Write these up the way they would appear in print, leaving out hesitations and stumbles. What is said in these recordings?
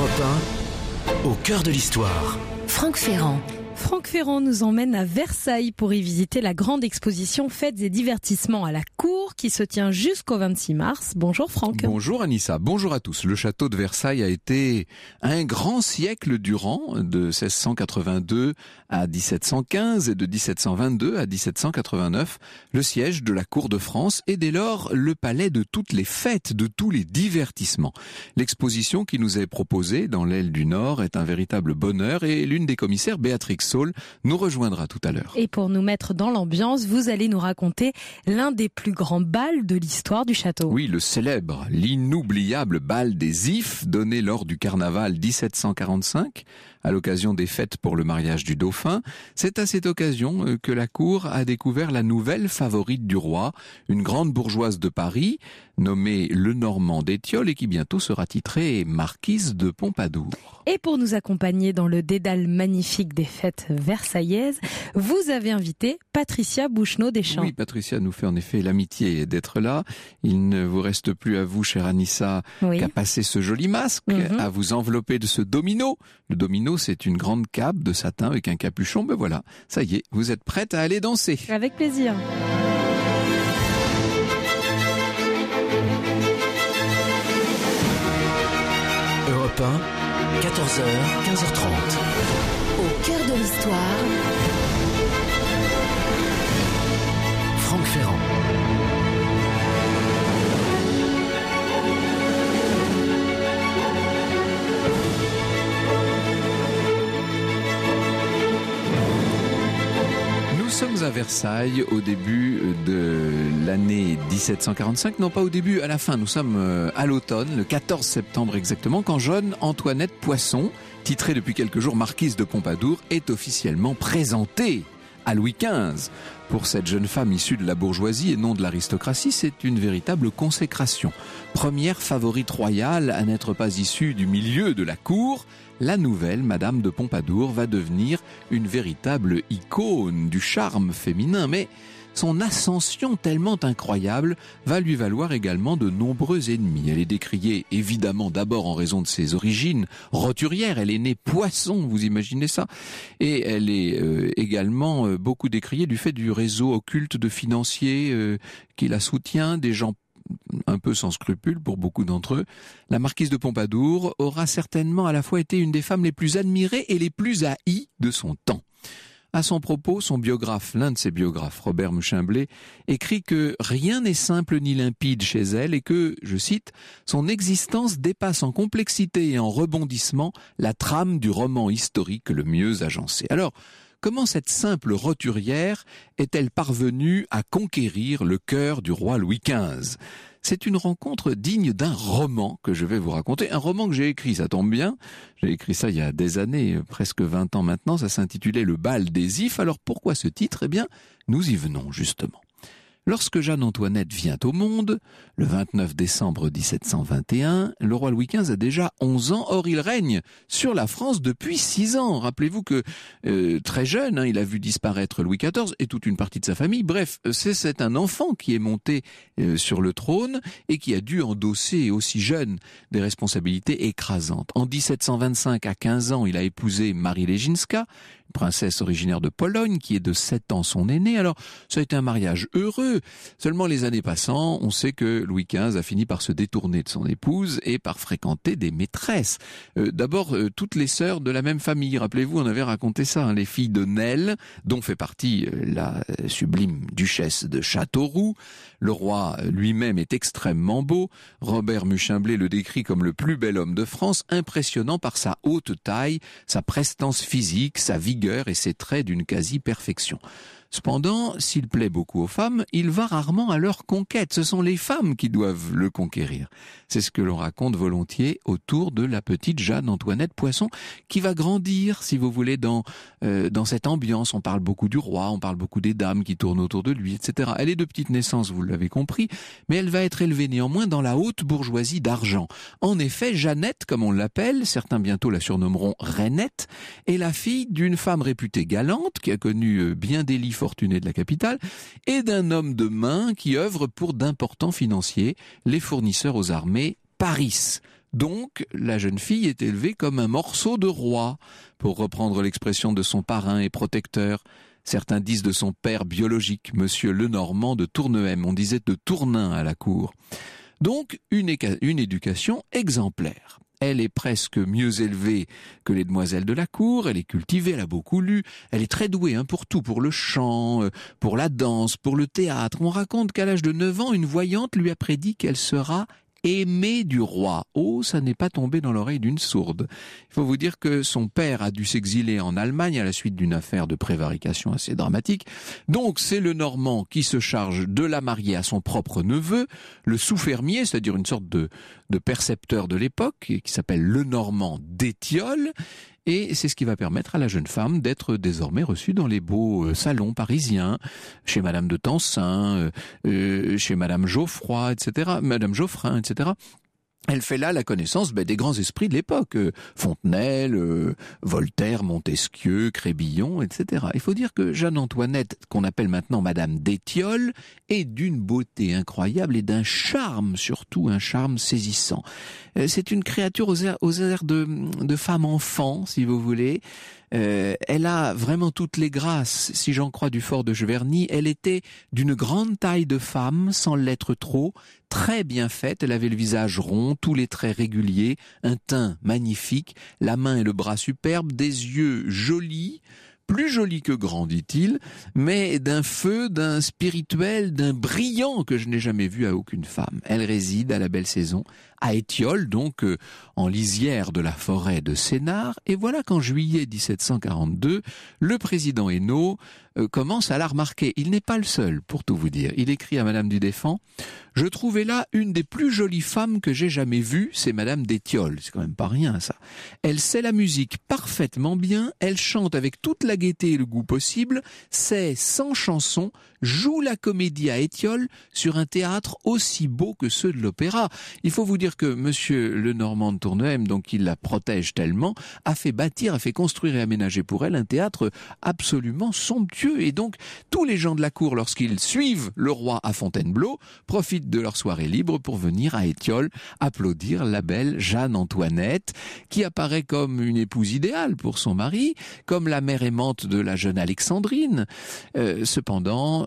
Europe 1, au cœur de l'histoire. Franck Ferrand. Franck Ferrand nous emmène à Versailles pour y visiter la grande exposition Fêtes et divertissements à la cour qui se tient jusqu'au 26 mars. Bonjour Franck. Bonjour Anissa, bonjour à tous. Le château de Versailles a été un grand siècle durant, de 1682 à 1715 et de 1722 à 1789, le siège de la cour de France et dès lors le palais de toutes les fêtes, de tous les divertissements. L'exposition qui nous est proposée dans l'aile du Nord est un véritable bonheur et l'une des commissaires, Béatrix Saul, nous rejoindra tout à l'heure. Et pour nous mettre dans l'ambiance, vous allez nous raconter l'un des plus grands bals de l'histoire du château. Oui, le célèbre, l'inoubliable bal des Ifs donné lors du carnaval 1745 à l'occasion des fêtes pour le mariage du dauphin. C'est à cette occasion que la cour a découvert la nouvelle favorite du roi, une grande bourgeoise de Paris, nommée Lenormand d'Étiole et qui bientôt sera titrée marquise de Pompadour. Et pour nous accompagner dans le dédale magnifique des fêtes versaillaises, vous avez invité Patricia Bouchenaud-Deschamps. Oui, Patricia nous fait en effet l'amitié d'être là. Il ne vous reste plus à vous, chère Anissa, qu'à passer ce joli masque, à vous envelopper de ce domino. Le domino, c'est une grande cape de satin avec un capuchon. Ben voilà, ça y est, vous êtes prête à aller danser. Avec plaisir. Europe 1, 14h, 15h30. Au cœur de l'histoire. Franck Ferrand. Nous sommes à Versailles au début de l'année 1745, non pas au début, à la fin. Nous sommes à l'automne, le 14 septembre exactement, quand jeune Antoinette Poisson, titrée depuis quelques jours marquise de Pompadour, est officiellement présentée à Louis XV. Pour cette jeune femme issue de la bourgeoisie et non de l'aristocratie, c'est une véritable consécration. Première favorite royale à n'être pas issue du milieu de la cour, la nouvelle Madame de Pompadour va devenir une véritable icône du charme féminin, mais son ascension tellement incroyable va lui valoir également de nombreux ennemis. Elle est décriée évidemment d'abord en raison de ses origines roturières. Elle est née Poisson, vous imaginez ça? Et elle est également beaucoup décriée du fait du réseau occulte de financiers qui la soutient, des gens un peu sans scrupules pour beaucoup d'entre eux. La marquise de Pompadour aura certainement à la fois été une des femmes les plus admirées et les plus haïes de son temps. À son propos, son biographe, l'un de ses biographes, Robert Muchaimblé, écrit que rien n'est simple ni limpide chez elle et que, je cite, son existence dépasse en complexité et en rebondissement la trame du roman historique le mieux agencé. Alors, comment cette simple roturière est-elle parvenue à conquérir le cœur du roi Louis XV ? C'est une rencontre digne d'un roman que je vais vous raconter. Un roman que j'ai écrit, ça tombe bien. J'ai écrit ça il y a des années, presque 20 ans maintenant. Ça s'intitulait Le bal des Ifs. Alors pourquoi ce titre ? Eh bien, nous y venons justement. Lorsque Jeanne-Antoinette vient au monde, le 29 décembre 1721, le roi Louis XV a déjà 11 ans. Or, il règne sur la France depuis 6 ans. Rappelez-vous que très jeune, il a vu disparaître Louis XIV et toute une partie de sa famille. Bref, c'est un enfant qui est monté sur le trône et qui a dû endosser aussi jeune des responsabilités écrasantes. En 1725, à 15 ans, il a épousé Marie Leginska, princesse originaire de Pologne, qui est de 7 ans son aînée. Alors, ça a été un mariage heureux. Seulement les années passant, on sait que Louis XV a fini par se détourner de son épouse et par fréquenter des maîtresses. D'abord, toutes les sœurs de la même famille. Rappelez-vous, on avait raconté ça, les filles de Nesle, dont fait partie la sublime duchesse de Châteauroux. Le roi lui-même est extrêmement beau. Robert Muchaimblé le décrit comme le plus bel homme de France, impressionnant par sa haute taille, sa prestance physique, sa vigueur et ses traits d'une quasi-perfection. Cependant, s'il plaît beaucoup aux femmes, il va rarement à leur conquête. Ce sont les femmes qui doivent le conquérir. C'est ce que l'on raconte volontiers autour de la petite Jeanne-Antoinette Poisson, qui va grandir, si vous voulez, dans cette ambiance. On parle beaucoup du roi, on parle beaucoup des dames qui tournent autour de lui, etc. Elle est de petite naissance, vous l'avez compris, mais elle va être élevée néanmoins dans la haute bourgeoisie d'argent. En effet, Jeannette, comme on l'appelle, certains bientôt la surnommeront Rainette, est la fille d'une femme réputée galante, qui a connu bien des lits fortunés de la capitale, et d'un homme de main qui œuvre pour d'importants financiers, les fournisseurs aux armées Paris. Donc, la jeune fille est élevée comme un morceau de roi, pour reprendre l'expression de son parrain et protecteur. Certains disent de son père biologique, monsieur Lenormand de Tournehem. On disait de Tournin à la cour. Donc, une éducation exemplaire. Elle est presque mieux élevée que les demoiselles de la cour, elle est cultivée, elle a beaucoup lu, elle est très douée pour tout, pour le chant, pour la danse, pour le théâtre. On raconte qu'à l'âge de 9 ans, une voyante lui a prédit qu'elle sera aimée du roi. Oh, ça n'est pas tombé dans l'oreille d'une sourde. Il faut vous dire que son père a dû s'exiler en Allemagne à la suite d'une affaire de prévarication assez dramatique. Donc c'est Lenormand qui se charge de la marier à son propre neveu, le sous-fermier, c'est-à-dire une sorte de percepteur de l'époque, qui s'appelle Lenormand d'Étiolles. Et c'est ce qui va permettre à la jeune femme d'être désormais reçue dans les beaux salons parisiens, chez Madame de Tencin, chez Madame Geoffroy, etc., Madame Geoffrin, etc. Elle fait là la connaissance des grands esprits de l'époque, Fontenelle, Voltaire, Montesquieu, Crébillon, etc. Il faut dire que Jeanne-Antoinette, qu'on appelle maintenant Madame d'Étiolles, est d'une beauté incroyable et d'un charme, surtout un charme saisissant. C'est une créature aux airs de femme enfant, si vous voulez. Elle a vraiment toutes les grâces, si j'en crois du fort de Giverny. Elle était d'une grande taille de femme, sans l'être trop, très bien faite. Elle avait le visage rond, tous les traits réguliers, un teint magnifique, la main et le bras superbes, des yeux jolis, plus jolis que grands, dit-il, mais d'un feu, d'un spirituel, d'un brillant que je n'ai jamais vu à aucune femme. Elle réside à la belle saison à Étiolles, donc en lisière de la forêt de Sénart, et voilà qu'en juillet 1742, le président Hénault commence à la remarquer. Il n'est pas le seul, pour tout vous dire. Il écrit à Madame du Deffand: « Je trouvais là une des plus jolies femmes que j'ai jamais vues, c'est Madame d'Étiolles. » C'est quand même pas rien, ça. Elle sait la musique parfaitement bien, elle chante avec toute la gaieté et le goût possible, sait, sans chanson, joue la comédie à Étiolles sur un théâtre aussi beau que ceux de l'opéra. Il faut vous dire que monsieur Lenormand de Tournehem, donc il la protège tellement, a fait construire et aménager pour elle un théâtre absolument somptueux. Et donc, tous les gens de la cour, lorsqu'ils suivent le roi à Fontainebleau, profitent de leur soirée libre pour venir à Étiolles applaudir la belle Jeanne-Antoinette, qui apparaît comme une épouse idéale pour son mari, comme la mère aimante de la jeune Alexandrine. Cependant,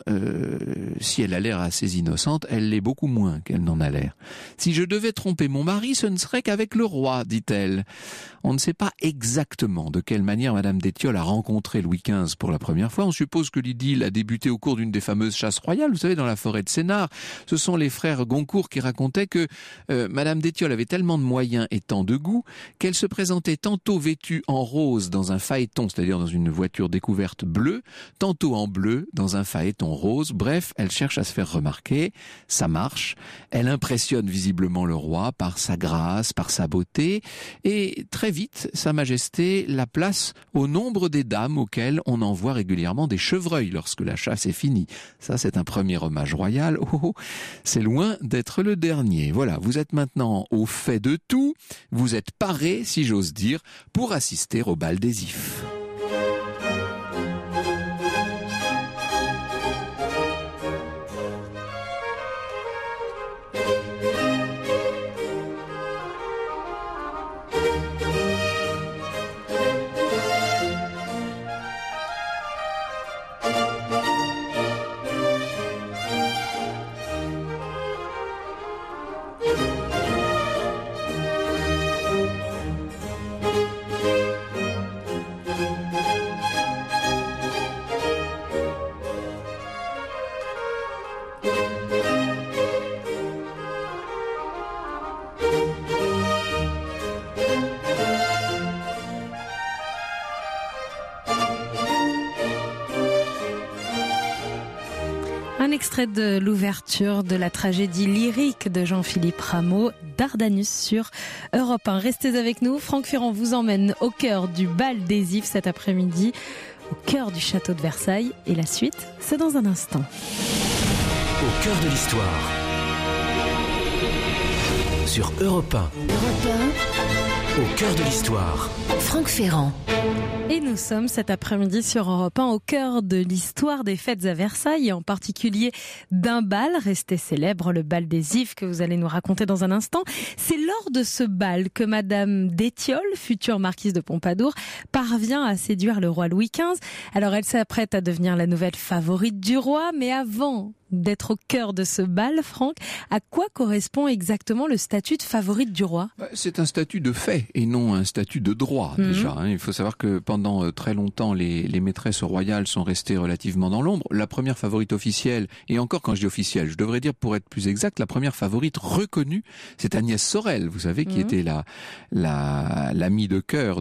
si elle a l'air assez innocente, elle l'est beaucoup moins qu'elle n'en a l'air. Si je devais tromper mon mari, ce ne serait qu'avec le roi, dit-elle. On ne sait pas exactement de quelle manière Madame d'Étiolles a rencontré Louis XV pour la première fois. On suppose que l'idylle a débuté au cours d'une des fameuses chasses royales, vous savez, dans la forêt de Sénart. Ce sont les frères Goncourt qui racontaient que Madame d'Étiolles avait tellement de moyens et tant de goût qu'elle se présentait tantôt vêtue en rose dans un phaéton, c'est-à-dire dans une voiture découverte bleue, tantôt en bleu dans un phaéton rose. Bref, elle cherche à se faire remarquer, ça marche. Elle impressionne visiblement le roi par sa grâce, par sa beauté, et très vite, Sa Majesté la place au nombre des dames auxquelles on envoie régulièrement des chevreuils lorsque la chasse est finie. Ça, c'est un premier hommage royal. C'est loin d'être le dernier. Voilà, vous êtes maintenant au fait de tout. Vous êtes paré, si j'ose dire, pour assister au bal des Ifs. Un extrait de l'ouverture de la tragédie lyrique de Jean-Philippe Rameau, Dardanus sur Europe 1. Restez avec nous, Franck Ferrand vous emmène au cœur du bal des Ifs cet après-midi, au cœur du château de Versailles. Et la suite, c'est dans un instant. Au cœur de l'histoire. Sur Europe 1. Europe 1. Au cœur de l'histoire. Franck Ferrand. Et nous sommes cet après-midi sur Europe 1 au cœur de l'histoire des fêtes à Versailles et en particulier d'un bal resté célèbre, le bal des Ifs que vous allez nous raconter dans un instant. C'est lors de ce bal que Madame d'Étiole, future marquise de Pompadour, parvient à séduire le roi Louis XV. Alors elle s'apprête à devenir la nouvelle favorite du roi, mais avant d'être au cœur de ce bal, Franck, à quoi correspond exactement le statut de favorite du roi ? C'est un statut de fait et non un statut de droit déjà. Il faut savoir que pendant très longtemps, les maîtresses royales sont restées relativement dans l'ombre. La première favorite officielle, et encore quand je dis officielle, je devrais dire pour être plus exact, la première favorite reconnue, c'est Agnès Sorel, vous savez, qui était l'amie de cœur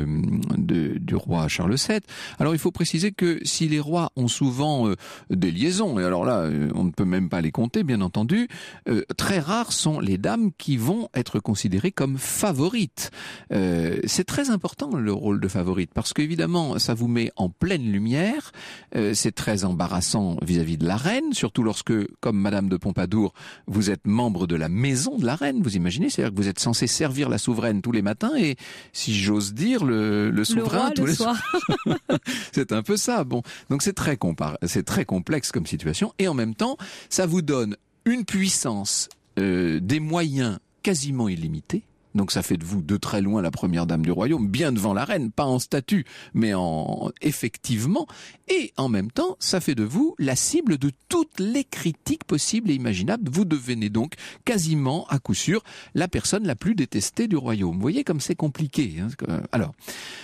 du roi Charles VII. Alors il faut préciser que si les rois ont souvent des liaisons, et alors là, on ne peut même pas les compter, bien entendu. Très rares sont les dames qui vont être considérées comme favorites. C'est très important le rôle de favorite parce qu'évidemment, ça vous met en pleine lumière. C'est très embarrassant vis-à-vis de la reine, surtout lorsque, comme Madame de Pompadour, vous êtes membre de la maison de la reine. Vous imaginez, c'est-à-dire que vous êtes censé servir la souveraine tous les matins et, si j'ose dire, le souverain roi, tous les soirs. C'est un peu ça. Bon, donc c'est très complexe comme situation et en même temps, ça vous donne une puissance, des moyens quasiment illimités. Donc ça fait de vous de très loin la première dame du royaume, bien devant la reine, pas en statut, mais effectivement. Et en même temps, ça fait de vous la cible de toutes les critiques possibles et imaginables. Vous devenez donc quasiment, à coup sûr, la personne la plus détestée du royaume. Vous voyez comme c'est compliqué. Alors...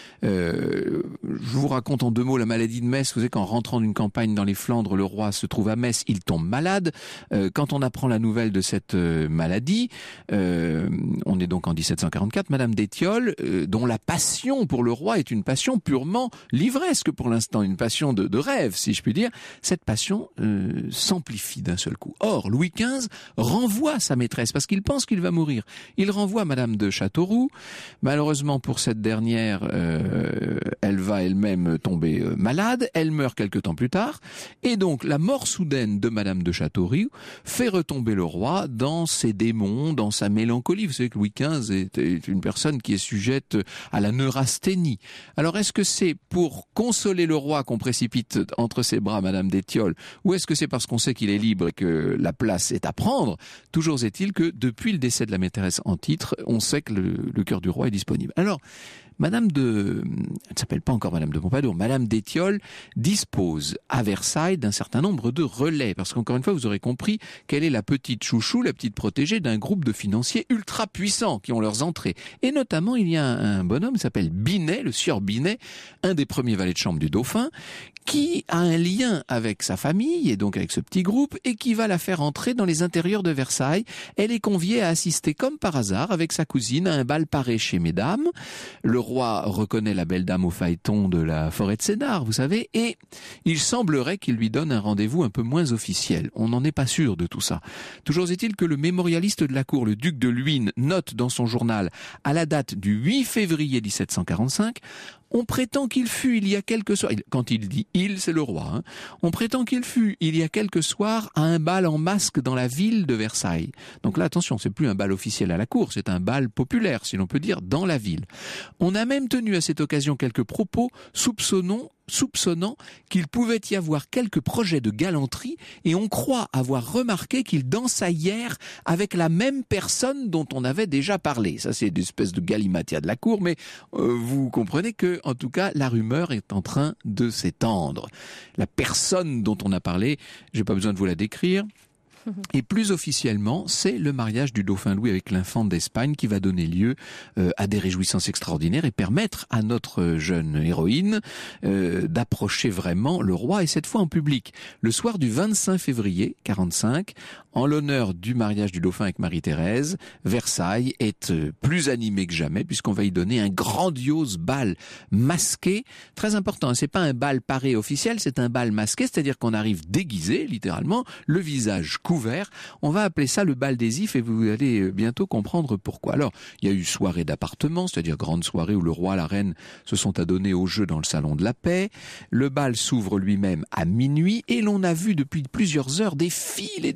je vous raconte en 2 mots la maladie de Metz. Vous savez qu'en rentrant d'une campagne dans les Flandres, le roi se trouve à Metz, il tombe malade. Quand on apprend la nouvelle de cette maladie, on est donc en 1744, Madame d'Étiole, dont la passion pour le roi est une passion purement livresque pour l'instant, une passion de rêve, si je puis dire, cette passion s'amplifie d'un seul coup. Or, Louis XV renvoie sa maîtresse parce qu'il pense qu'il va mourir. Il renvoie Madame de Châteauroux. Malheureusement pour cette dernière, elle va elle-même tomber malade, elle meurt quelque temps plus tard, et donc la mort soudaine de Madame de Châteauroux fait retomber le roi dans ses démons, dans sa mélancolie. Vous savez que Louis XV est une personne qui est sujette à la neurasthénie. Alors est-ce que c'est pour consoler le roi qu'on précipite entre ses bras Madame d'Étiole, ou est-ce que c'est parce qu'on sait qu'il est libre et que la place est à prendre? Toujours est-il que depuis le décès de la maîtresse en titre, on sait que le cœur du roi est disponible. Alors, elle ne s'appelle pas encore Madame de Pompadour, Madame d'Étiole dispose à Versailles d'un certain nombre de relais, parce qu'encore une fois, vous aurez compris qu'elle est la petite chouchou, la petite protégée d'un groupe de financiers ultra puissants qui ont leurs entrées. Et notamment, il y a un bonhomme qui s'appelle Binet, le sieur Binet, un des premiers valets de chambre du dauphin, qui a un lien avec sa famille et donc avec ce petit groupe et qui va la faire entrer dans les intérieurs de Versailles. Elle est conviée à assister comme par hasard avec sa cousine à un bal paré chez mesdames. Le roi reconnaît la belle dame au phaéton de la forêt de Sénart, vous savez, et il semblerait qu'il lui donne un rendez-vous un peu moins officiel. On n'en est pas sûr de tout ça. Toujours est-il que le mémorialiste de la cour, le duc de Luynes, note dans son journal, à la date du 8 février 1745, on prétend qu'il fut il y a quelques soirs, quand il dit il, c'est le roi, on prétend qu'il fut il y a quelques soirs à un bal en masque dans la ville de Versailles. Donc là, attention, c'est plus un bal officiel à la cour, c'est un bal populaire, si l'on peut dire, dans la ville. On a même tenu à cette occasion quelques propos soupçonnant qu'il pouvait y avoir quelques projets de galanterie et on croit avoir remarqué qu'il dansa hier avec la même personne dont on avait déjà parlé. Ça, c'est une espèce de galimatia de la cour, mais vous comprenez que, en tout cas, la rumeur est en train de s'étendre. La personne dont on a parlé, j'ai pas besoin de vous la décrire. Et plus officiellement, c'est le mariage du dauphin Louis avec l'infante d'Espagne qui va donner lieu à des réjouissances extraordinaires et permettre à notre jeune héroïne d'approcher vraiment le roi, et cette fois en public. Le soir du 25 février 45, en l'honneur du mariage du dauphin avec Marie-Thérèse, Versailles est plus animé que jamais puisqu'on va y donner un grandiose bal masqué. Très important, c'est pas un bal paré officiel, c'est un bal masqué, c'est-à-dire qu'on arrive déguisé, littéralement, le visage couvert. On va appeler ça le bal des Ifs et vous allez bientôt comprendre pourquoi. Alors, il y a eu soirée d'appartement, c'est-à-dire grande soirée où le roi et la reine se sont adonnés au jeu dans le salon de la paix. Le bal s'ouvre lui-même à minuit et l'on a vu depuis plusieurs heures des files et des files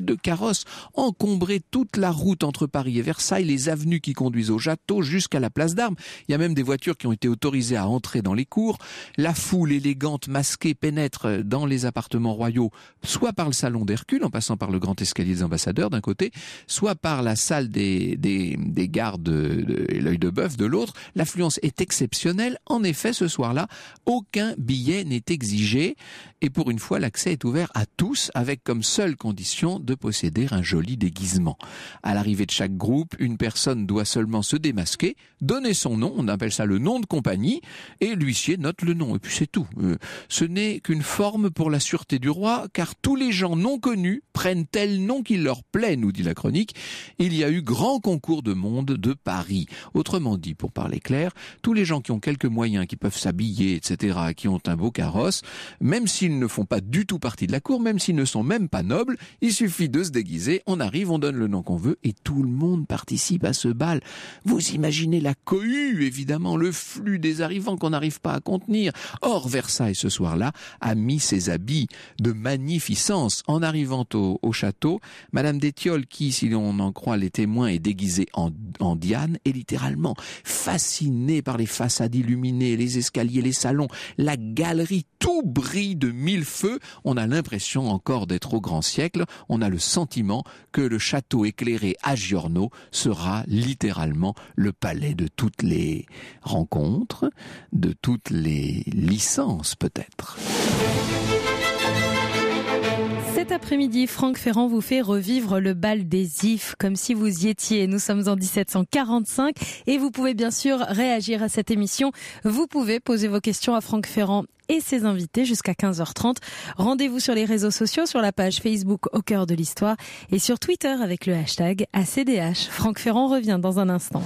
files de carrosses encombraient toute la route entre Paris et Versailles, les avenues qui conduisent au château jusqu'à la place d'Armes. Il y a même des voitures qui ont été autorisées à entrer dans les cours. La foule élégante, masquée, pénètre dans les appartements royaux, soit par le salon d'Hercule, en passant par le grand escalier des ambassadeurs d'un côté, soit par la salle des gardes et l'œil de bœuf de l'autre. L'affluence est exceptionnelle. En effet, ce soir-là, aucun billet n'est exigé. Et pour une fois, l'accès est ouvert à tous, avec comme seule condition de posséder un joli déguisement. À l'arrivée de chaque groupe, une personne doit seulement se démasquer, donner son nom, on appelle ça le nom de compagnie, et l'huissier note le nom. Et puis c'est tout. Ce n'est qu'une forme pour la sûreté du roi, car tous les gens non connus prennent tel nom qu'il leur plaît, nous dit la chronique. Il y a eu grand concours de monde de Paris. Autrement dit, pour parler clair, tous les gens qui ont quelques moyens, qui peuvent s'habiller, etc., qui ont un beau carrosse, même s'ils ne font pas du tout partie de la cour, même s'ils ne sont même pas nobles, il suffit de se déguiser, on arrive, on donne le nom qu'on veut et tout le monde participe à ce bal. Vous imaginez la cohue, évidemment, le flux des arrivants qu'on n'arrive pas à contenir. Or, Versailles, ce soir-là, a mis ses habits de magnificence. En arrivant au château, Madame d'Étiolles, qui, si l'on en croit les témoins, est déguisée en Diane, est littéralement fascinée par les façades illuminées, les escaliers, les salons, la galerie, tout brille de mille feux. On a l'impression encore d'être au grand siècle. On a le sentiment que le château éclairé à Giorno sera littéralement le palais de toutes les rencontres, de toutes les licences peut-être. Cet après-midi, Franck Ferrand vous fait revivre le bal des Ifs, comme si vous y étiez. Nous sommes en 1745 et vous pouvez bien sûr réagir à cette émission. Vous pouvez poser vos questions à Franck Ferrand et ses invités jusqu'à 15h30. Rendez-vous sur les réseaux sociaux, sur la page Facebook Au Cœur de l'Histoire et sur Twitter avec le hashtag ACDH. Franck Ferrand revient dans un instant.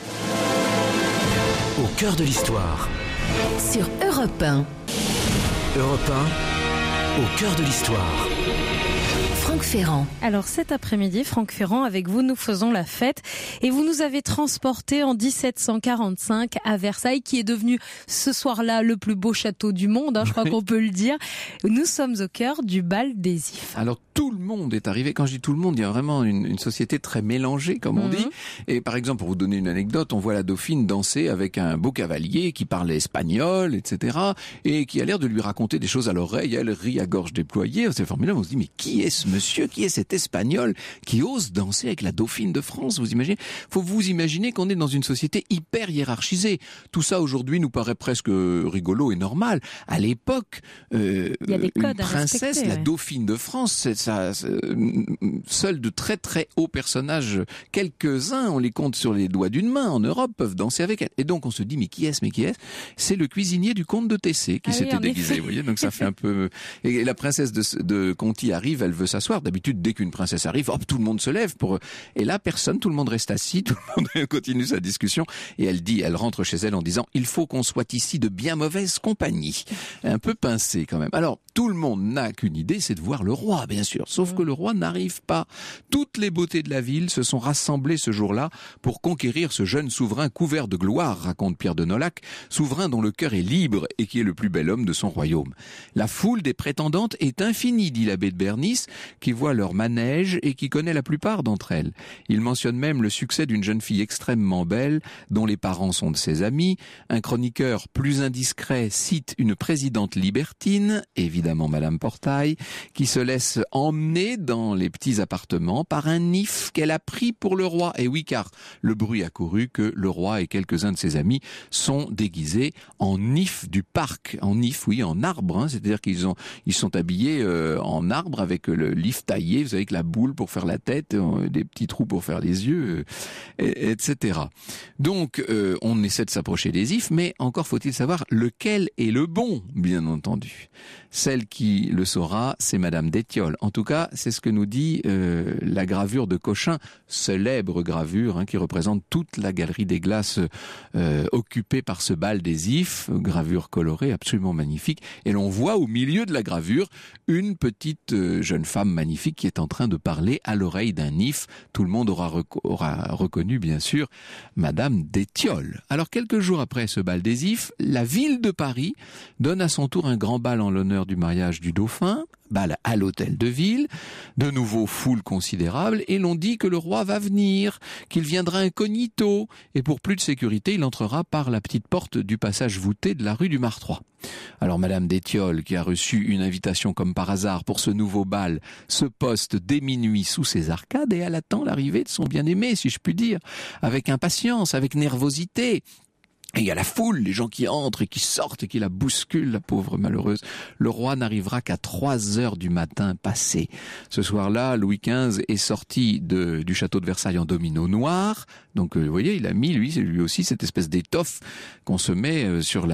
Au cœur de l'Histoire. Sur Europe 1. Europe 1, au cœur de l'Histoire. Franck Ferrand. Alors cet après-midi, Franck Ferrand, avec vous, nous faisons la fête et vous nous avez transporté en 1745 à Versailles, qui est devenu ce soir-là le plus beau château du monde, je crois qu'on peut le dire. Nous sommes au cœur du bal des Ifs. Alors tout le monde est arrivé. Quand je dis tout le monde, il y a vraiment une société très mélangée, comme on dit. Et par exemple, pour vous donner une anecdote, on voit la dauphine danser avec un beau cavalier qui parle espagnol, etc. et qui a l'air de lui raconter des choses à l'oreille. Elle rit à gorge déployée. C'est formidable. On se dit, mais qui est ce monsieur, qui est cet Espagnol qui ose danser avec la dauphine de France? Vous imaginez? Faut vous imaginer qu'on est dans une société hyper hiérarchisée. Tout ça aujourd'hui nous paraît presque rigolo et normal. À l'époque, il y a des codes une princesse, la dauphine de France, c'est ça, seuls de très très hauts personnages, quelques-uns, on les compte sur les doigts d'une main en Europe, peuvent danser avec elle. Et donc on se dit, mais qui est-ce? C'est le cuisinier du comte de Tessé qui s'était déguisé. Vous voyez, donc ça fait un peu. Et la princesse de Conti arrive, elle veut s'asseoir. D'habitude, dès qu'une princesse arrive, hop, tout le monde se lève pour. Et là, personne, tout le monde reste assis, tout le monde continue sa discussion. Et elle rentre chez elle en disant, il faut qu'on soit ici de bien mauvaise compagnie. Un peu pincé quand même. Alors, tout le monde n'a qu'une idée, c'est de voir le roi, bien sûr. Sauf que le roi n'arrive pas. Toutes les beautés de la ville se sont rassemblées ce jour-là pour conquérir ce jeune souverain couvert de gloire, raconte Pierre de Nolhac, souverain dont le cœur est libre et qui est le plus bel homme de son royaume. La foule des prétendantes est infinie, dit l'abbé de Bernis, qui voit leur manège et qui connaît la plupart d'entre elles. Il mentionne même le succès d'une jeune fille extrêmement belle, dont les parents sont de ses amis. Un chroniqueur plus indiscret cite une présidente libertine, évidemment Madame Portail, qui se laisse emmener dans les petits appartements par un if qu'elle a pris pour le roi. Et oui, car le bruit a couru que le roi et quelques-uns de ses amis sont déguisés en if du parc. En if, oui, en arbre, c'est-à-dire ils sont habillés en arbre avec le l'if taillé, vous savez, avec la boule pour faire la tête, des petits trous pour faire les yeux, etc. Donc, on essaie de s'approcher des ifs, mais encore faut-il savoir lequel est le bon, bien entendu. Celle qui le saura, c'est Madame d'Étiolles. En tout cas, c'est ce que nous dit la gravure de Cochin, célèbre gravure qui représente toute la galerie des glaces occupée par ce bal des ifs, gravure colorée absolument magnifique. Et l'on voit au milieu de la gravure une petite jeune femme magnifique qui est en train de parler à l'oreille d'un if. Tout le monde aura reconnu, bien sûr, Madame d'Étiolles. Alors, quelques jours après ce bal des ifs, la ville de Paris donne à son tour un grand bal en l'honneur du mariage du dauphin, bal à l'hôtel de ville, de nouveau foule considérable, et l'on dit que le roi va venir, qu'il viendra incognito, et pour plus de sécurité, il entrera par la petite porte du passage voûté de la rue du Martroi. Alors Madame d'Étiole, qui a reçu une invitation comme par hasard pour ce nouveau bal, se poste dès minuit sous ses arcades et elle attend l'arrivée de son bien-aimé, si je puis dire, avec impatience, avec nervosité. Et il y a la foule, les gens qui entrent et qui sortent et qui la bousculent, la pauvre malheureuse. Le roi n'arrivera qu'à 3h du matin passé. Ce soir-là, Louis XV est sorti du château de Versailles en domino noir. Donc, vous voyez, il a mis, lui aussi, cette espèce d'étoffe qu'on se met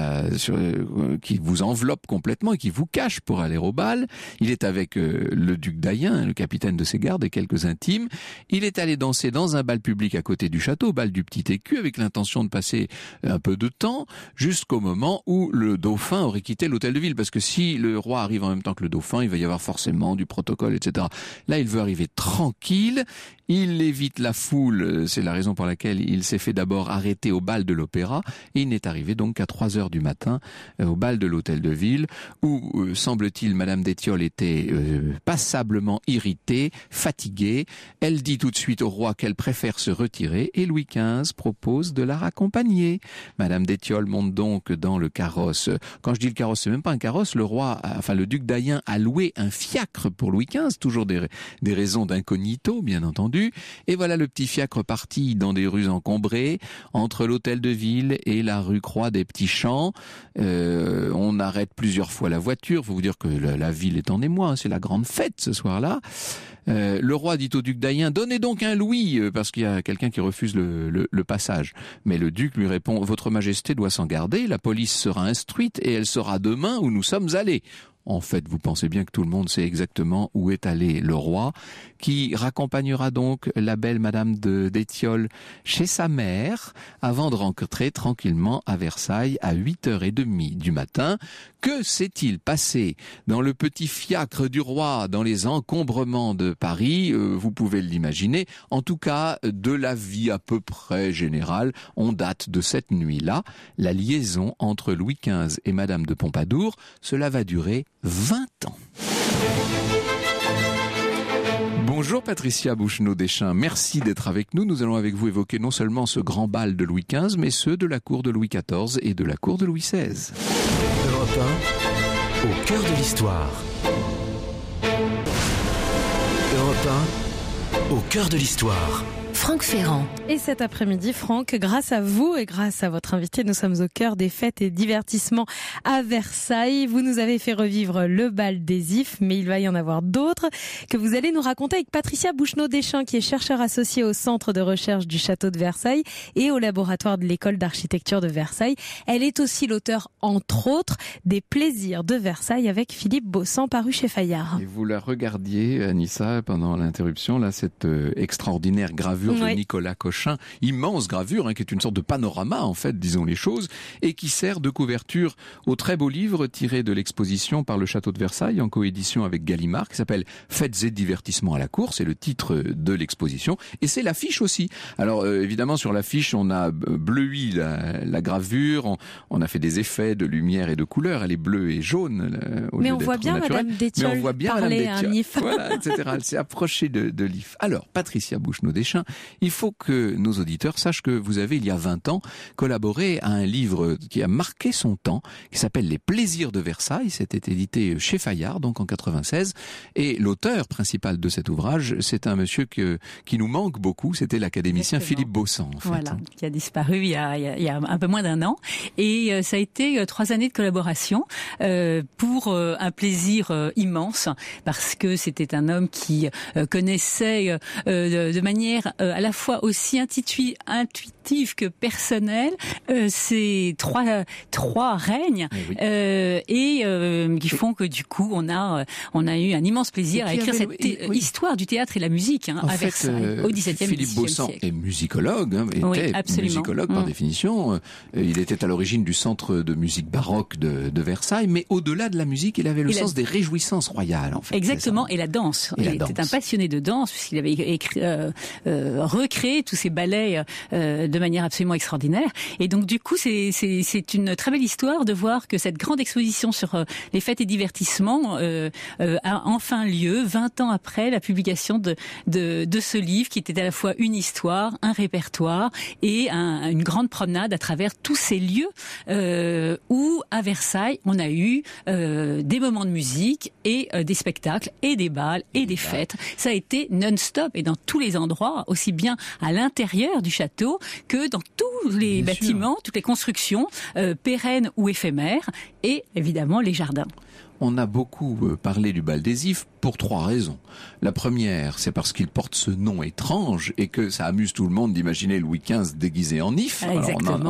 qui vous enveloppe complètement et qui vous cache pour aller au bal. Il est avec le duc d'Ayen, le capitaine de ses gardes et quelques intimes. Il est allé danser dans un bal public à côté du château, bal du Petit Écu, avec l'intention de passer un peu de temps, jusqu'au moment où le dauphin aurait quitté l'hôtel de ville. Parce que si le roi arrive en même temps que le dauphin, il va y avoir forcément du protocole, etc. Là, il veut arriver tranquille. Il évite la foule, c'est la raison pour laquelle il s'est fait d'abord arrêter au bal de l'Opéra, et il n'est arrivé donc qu'à 3h du matin au bal de l'hôtel de ville, où, semble-t-il, Madame d'Étiole était passablement irritée, fatiguée. Elle dit tout de suite au roi qu'elle préfère se retirer, et Louis XV propose de la raccompagner. Madame d'Étiole monte donc dans le carrosse. Quand je dis le carrosse, c'est même pas un carrosse, le duc d'Ayen a loué un fiacre pour Louis XV, toujours des raisons d'incognito, bien entendu. Et voilà le petit fiacre parti dans des rues encombrées, entre l'hôtel de ville et la rue Croix des Petits Champs. On arrête plusieurs fois la voiture. Faut vous dire que la ville est en émoi, hein, c'est la grande fête ce soir-là. Le roi dit au duc d'Ayen, donnez donc un louis, parce qu'il y a quelqu'un qui refuse le passage. Mais le duc lui répond, votre majesté doit s'en garder, la police sera instruite et elle saura demain où nous sommes allés. En fait, vous pensez bien que tout le monde sait exactement où est allé le roi, qui raccompagnera donc la belle Madame d'Étiole chez sa mère, avant de rentrer tranquillement à Versailles à 8h30 du matin. Que s'est-il passé dans le petit fiacre du roi, dans les encombrements de Paris? Vous pouvez l'imaginer. En tout cas, de la vie à peu près générale, on date de cette nuit-là. La liaison entre Louis XV et Madame de Pompadour, cela va durer 20 ans. Bonjour Patricia Bouchenaud-Deschamps, merci d'être avec nous. Nous allons avec vous évoquer non seulement ce grand bal de Louis XV, mais ceux de la cour de Louis XIV et de la cour de Louis XVI. Europe 1, au cœur de l'histoire. Europe 1, au cœur de l'histoire. Franck Ferrand. Et cet après-midi, Franck, grâce à vous et grâce à votre invité, nous sommes au cœur des fêtes et divertissements à Versailles. Vous nous avez fait revivre le bal des Ifs, mais il va y en avoir d'autres que vous allez nous raconter avec Patricia Bouchenaud-Deschamps, qui est chercheure associée au Centre de recherche du Château de Versailles et au laboratoire de l'École d'architecture de Versailles. Elle est aussi l'auteur, entre autres, des Plaisirs de Versailles avec Philippe Beaussan, paru chez Fayard. Et vous la regardiez, Anissa, pendant l'interruption, là, cette extraordinaire gravure de Nicolas Cochin, immense gravure, qui est une sorte de panorama, en fait, disons les choses, et qui sert de couverture au très beau livre tiré de l'exposition par le Château de Versailles, en coédition avec Gallimard, qui s'appelle Fêtes et divertissements à la cour. C'est le titre de l'exposition, et c'est l'affiche aussi. Alors, évidemment, sur l'affiche, on a bleui la gravure, on a fait des effets de lumière et de couleur, elle est bleue et jaune, mais on voit bien Madame d'Étiole parler à un if. Voilà, etc. Elle s'est approchée de l'if. Alors, Patricia Bouchenaud-Deschamps, il faut que nos auditeurs sachent que vous avez, il y a 20 ans, collaboré à un livre qui a marqué son temps, qui s'appelle Les Plaisirs de Versailles. C'était édité chez Fayard, donc en 96. Et l'auteur principal de cet ouvrage, c'est un monsieur qui nous manque beaucoup. C'était l'académicien Philippe Beaussan, en fait. Voilà, qui a disparu il y a un peu moins d'un an. Et ça a été 3 années de collaboration pour un plaisir immense, parce que c'était un homme qui connaissait de manière à la fois aussi intuitive que personnelle ces trois règnes, qui font que du coup on a eu un immense plaisir à écrire cette histoire du théâtre et la musique à Versailles au XVIIe et Philippe Beaussan est musicologue, musicologue par définition. Il était à l'origine du centre de musique baroque de Versailles, mais au-delà de la musique, il avait le sens des réjouissances royales, en fait. Exactement, et la danse. Il était un passionné de danse, puisqu'il avait recréé tous ces ballets de de manière absolument extraordinaire. Et donc du coup, c'est une très belle histoire de voir que cette grande exposition sur les fêtes et divertissements a enfin lieu 20 ans après la publication de ce livre qui était à la fois une histoire, un répertoire et une grande promenade à travers tous ces lieux où à Versailles on a eu des moments de musique et des spectacles et des balles et des fêtes. Ça a été non-stop et dans tous les endroits, aussi bien à l'intérieur du château que dans tous les bâtiments, toutes les constructions pérennes ou éphémères et évidemment les jardins. On a beaucoup parlé du bal des Ifs pour 3 raisons. La première, c'est parce qu'il porte ce nom étrange et que ça amuse tout le monde d'imaginer Louis XV déguisé en If. Alors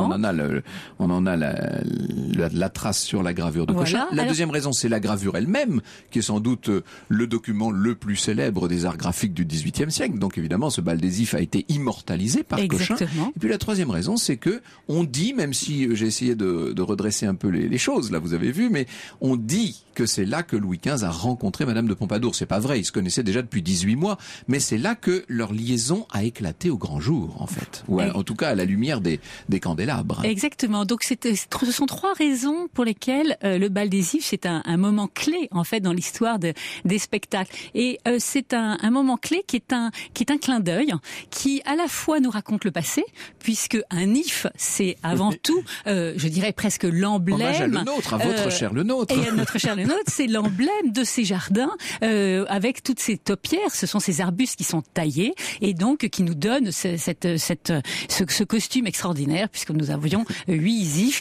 on en a la trace sur la gravure de Cochin. La deuxième raison, c'est la gravure elle-même, qui est sans doute le document le plus célèbre des arts graphiques du XVIIIe siècle. Donc évidemment, ce bal des Ifs a été immortalisé par Cochin. Et puis la troisième raison, c'est que on dit, même si j'ai essayé de redresser un peu les choses, là vous avez vu, mais on dit que c'est là que Louis XV a rencontré Madame de Pompadour. C'est pas vrai, ils se connaissaient déjà depuis 18 mois, mais c'est là que leur liaison a éclaté au grand jour, en fait. Ou en tout cas à la lumière des candélabres. Exactement. Donc ce sont 3 raisons pour lesquelles le bal des Ifs, c'est un moment clé, en fait, dans l'histoire des spectacles. Et c'est un moment clé qui est un clin d'œil, qui à la fois nous raconte le passé, puisque un If, c'est avant tout, je dirais presque l'emblème. Hommage à le nôtre, à votre cher le nôtre. Et à notre cher le nôtre, c'est l'emblème de ces jardins avec toutes ces taupières. Ce sont ces arbustes qui sont taillés et donc qui nous donnent ce costume extraordinaire, puisque nous avions 8 ifs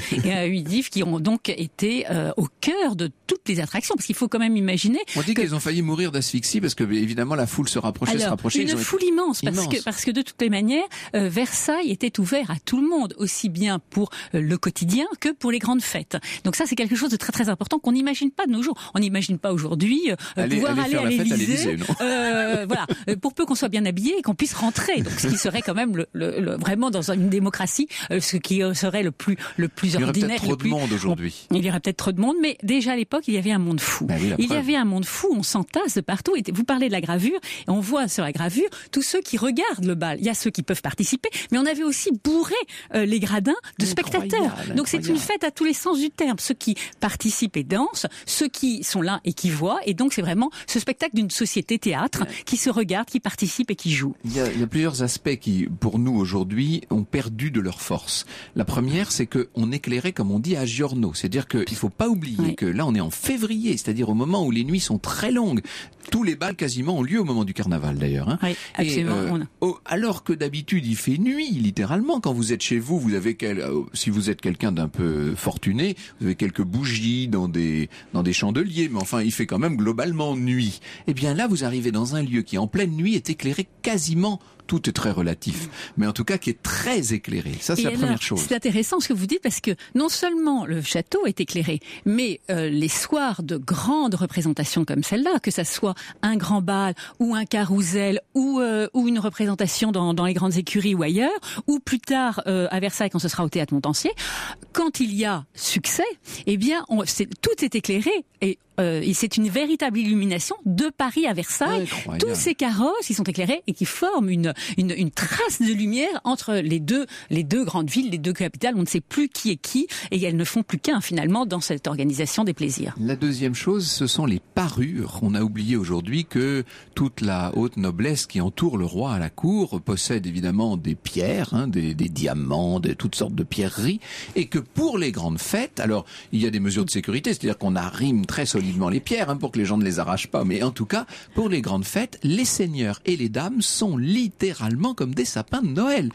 qui ont donc été au cœur de toutes les attractions, parce qu'il faut quand même imaginer. On dit qu'ils ont failli mourir d'asphyxie parce que évidemment la foule se rapprochait. Une foule immense, parce que de toutes les manières, Versailles était ouvert à tout le monde, aussi bien pour le quotidien que pour les grandes fêtes. Donc ça, c'est quelque chose de très très important qu'on n'imagine pas de nos jours. On n'imagine pas aujourd'hui pouvoir aller à l'Élysée, voilà, pour peu qu'on soit bien habillé et qu'on puisse rentrer. Donc ce qui serait quand même vraiment dans une démocratie, ce qui serait le plus ordinaire. Il y aurait peut-être trop de monde aujourd'hui. Il y aurait peut-être trop de monde, mais déjà à l'époque, il y avait un monde fou. Il y avait un monde fou, on s'entasse de partout. Et vous parlez de la gravure, et on voit sur la gravure tous ceux qui regardent le bal. Il y a ceux qui peuvent participer, mais on avait aussi bourré les gradins de spectateurs. Donc c'est une fête à tous les sens du terme. Ceux qui participent et dansent, ceux qui sont là et qui voient, et donc c'est vraiment ce spectacle d'une société théâtre qui se regarde, qui participe et qui joue. Il y a plusieurs aspects qui, pour nous aujourd'hui, ont perdu de leur force. La première, c'est que on éclairait, comme on dit, à giorno, c'est-à-dire qu'il faut pas oublier que là on est en février, c'est-à-dire au moment où les nuits sont très longues. Tous les bals quasiment ont lieu au moment du carnaval d'ailleurs. Hein. Oui, absolument. Alors que d'habitude il fait nuit, littéralement. Quand vous êtes chez vous, vous avez si vous êtes quelqu'un d'un peu fortuné, vous avez quelques bougies dans des chandeliers, mais enfin il fait quand même globalement nuit. Et bien là vous arrivez dans un lieu qui en pleine nuit est éclairé quasiment. Tout est très relatif, mais en tout cas qui est très éclairé. Ça, c'est la première chose. C'est intéressant ce que vous dites, parce que non seulement le château est éclairé, mais les soirs de grandes représentations comme celle-là, que ça soit un grand bal ou un carrousel ou une représentation dans les grandes écuries ou ailleurs, ou plus tard à Versailles quand ce sera au Théâtre Montansier, quand il y a succès, eh bien tout est éclairé et c'est une véritable illumination de Paris à Versailles. Incroyable. Tous ces carrosses, ils sont éclairés et qui forment une trace de lumière entre les deux grandes villes, les deux capitales. On ne sait plus qui est qui et elles ne font plus qu'un finalement dans cette organisation des plaisirs. La deuxième chose, ce sont les parures. On a oublié aujourd'hui que toute la haute noblesse qui entoure le roi à la cour possède évidemment des pierres, des diamants, toutes sortes de pierreries, et que pour les grandes fêtes, alors il y a des mesures de sécurité, c'est-à-dire qu'on arrime très solidement les pierres pour que les gens ne les arrachent pas, mais en tout cas, pour les grandes fêtes, les seigneurs et les dames sont littéralement comme des sapins de Noël.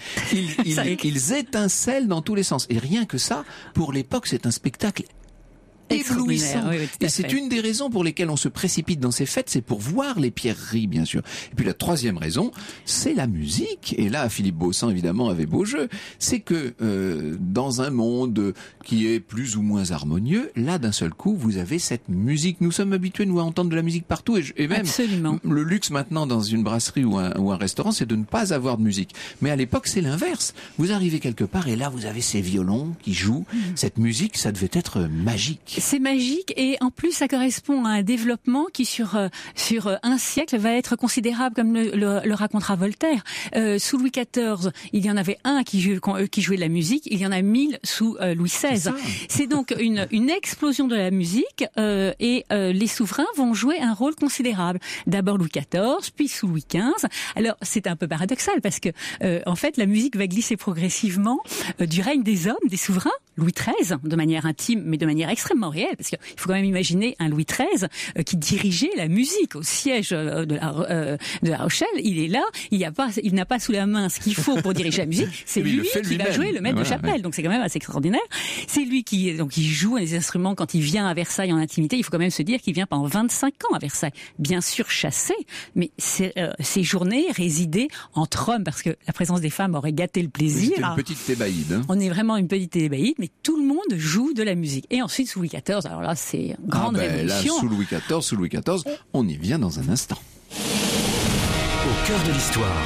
Ils étincellent dans tous les sens. Et rien que ça, pour l'époque, c'est un spectacle éblouissant. Et c'est une des raisons pour lesquelles on se précipite dans ces fêtes, c'est pour voir les pierreries, bien sûr. Et puis la troisième raison, c'est la musique. Et là, Philippe Beaussan, évidemment, avait beau jeu. C'est que dans un monde qui est plus ou moins harmonieux, là, d'un seul coup, vous avez cette musique. Nous sommes habitués, nous, à entendre de la musique partout. Et même, absolument. Le luxe maintenant dans une brasserie ou un restaurant, c'est de ne pas avoir de musique. Mais à l'époque, c'est l'inverse. Vous arrivez quelque part et là, vous avez ces violons qui jouent. Cette musique, ça devait être magique. C'est magique et en plus ça correspond à un développement qui sur un siècle va être considérable, comme le racontera Voltaire. Sous Louis XIV, il y en avait un qui jouait de la musique, il y en a 1000 sous Louis XVI. C'est donc une explosion de la musique et les souverains vont jouer un rôle considérable. D'abord Louis XIV, puis sous Louis XV. Alors c'est un peu paradoxal parce que en fait la musique va glisser progressivement du règne des hommes, des souverains, Louis XIII, de manière intime mais de manière extrêmement réelle, parce qu'il faut quand même imaginer un Louis XIII qui dirigeait la musique au siège de la Rochelle. Il est là, il n'a pas sous la main ce qu'il faut pour diriger la musique. C'est lui qui va jouer le maître de chapelle. Ouais. Donc c'est quand même assez extraordinaire. C'est lui qui joue les instruments quand il vient à Versailles en intimité. Il faut quand même se dire qu'il vient pendant 25 ans à Versailles, bien sûr chassé, mais ses journées résidaient entre hommes parce que la présence des femmes aurait gâté le plaisir. C'était une petite thébaïde. Hein. On est vraiment une petite thébaïde, mais tout le monde joue de la musique. Et ensuite sous Louis XIV, alors là c'est une grande révolution. Là, sous Louis XIV, on y vient dans un instant. Au cœur de l'histoire.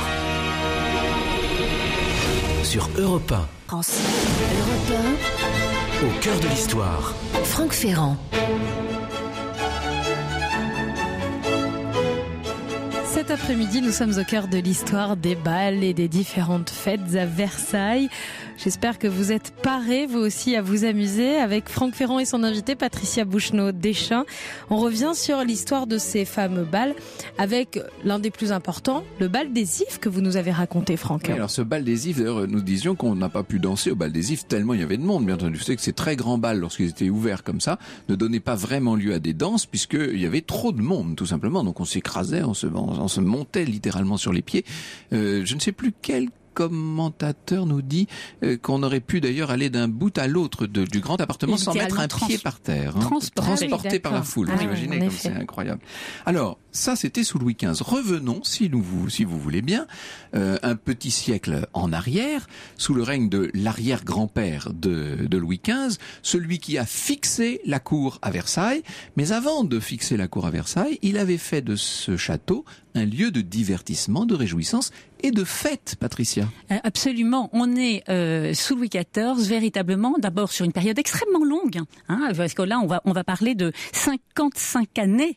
Sur Europe 1. France. Europe 1. Au cœur de l'histoire. Franck Ferrand. Cet après-midi, nous sommes au cœur de l'histoire des bals et des différentes fêtes à Versailles. J'espère que vous êtes parés, vous aussi, à vous amuser avec Franck Ferrand et son invité Patricia Bouchenaud-Deschamps. On revient sur l'histoire de ces fameux bals avec l'un des plus importants, le bal des Ifs que vous nous avez raconté, Franck. Oui, alors ce bal des Ifs, d'ailleurs, nous disions qu'on n'a pas pu danser au bal des Ifs tellement il y avait de monde. Bien entendu, vous savez que ces très grands bals, lorsqu'ils étaient ouverts comme ça, ne donnaient pas vraiment lieu à des danses puisqu'il y avait trop de monde, tout simplement. Donc on s'écrasait, on se montait littéralement sur les pieds. Je ne sais plus quel commentateur nous dit qu'on aurait pu d'ailleurs aller d'un bout à l'autre du grand appartement sans mettre un pied par terre, transporté par la foule. Vous imaginez comme c'est incroyable. Alors ça c'était sous Louis XV. Revenons, si vous voulez bien, un petit siècle en arrière, sous le règne de l'arrière-grand-père de Louis XV, celui qui a fixé la cour à Versailles. Mais avant de fixer la cour à Versailles, il avait fait de ce château un lieu de divertissement, de réjouissance et de fête, Patricia. Absolument. On est sous Louis XIV véritablement d'abord sur une période extrêmement longue, hein, parce que là on va parler de 55 années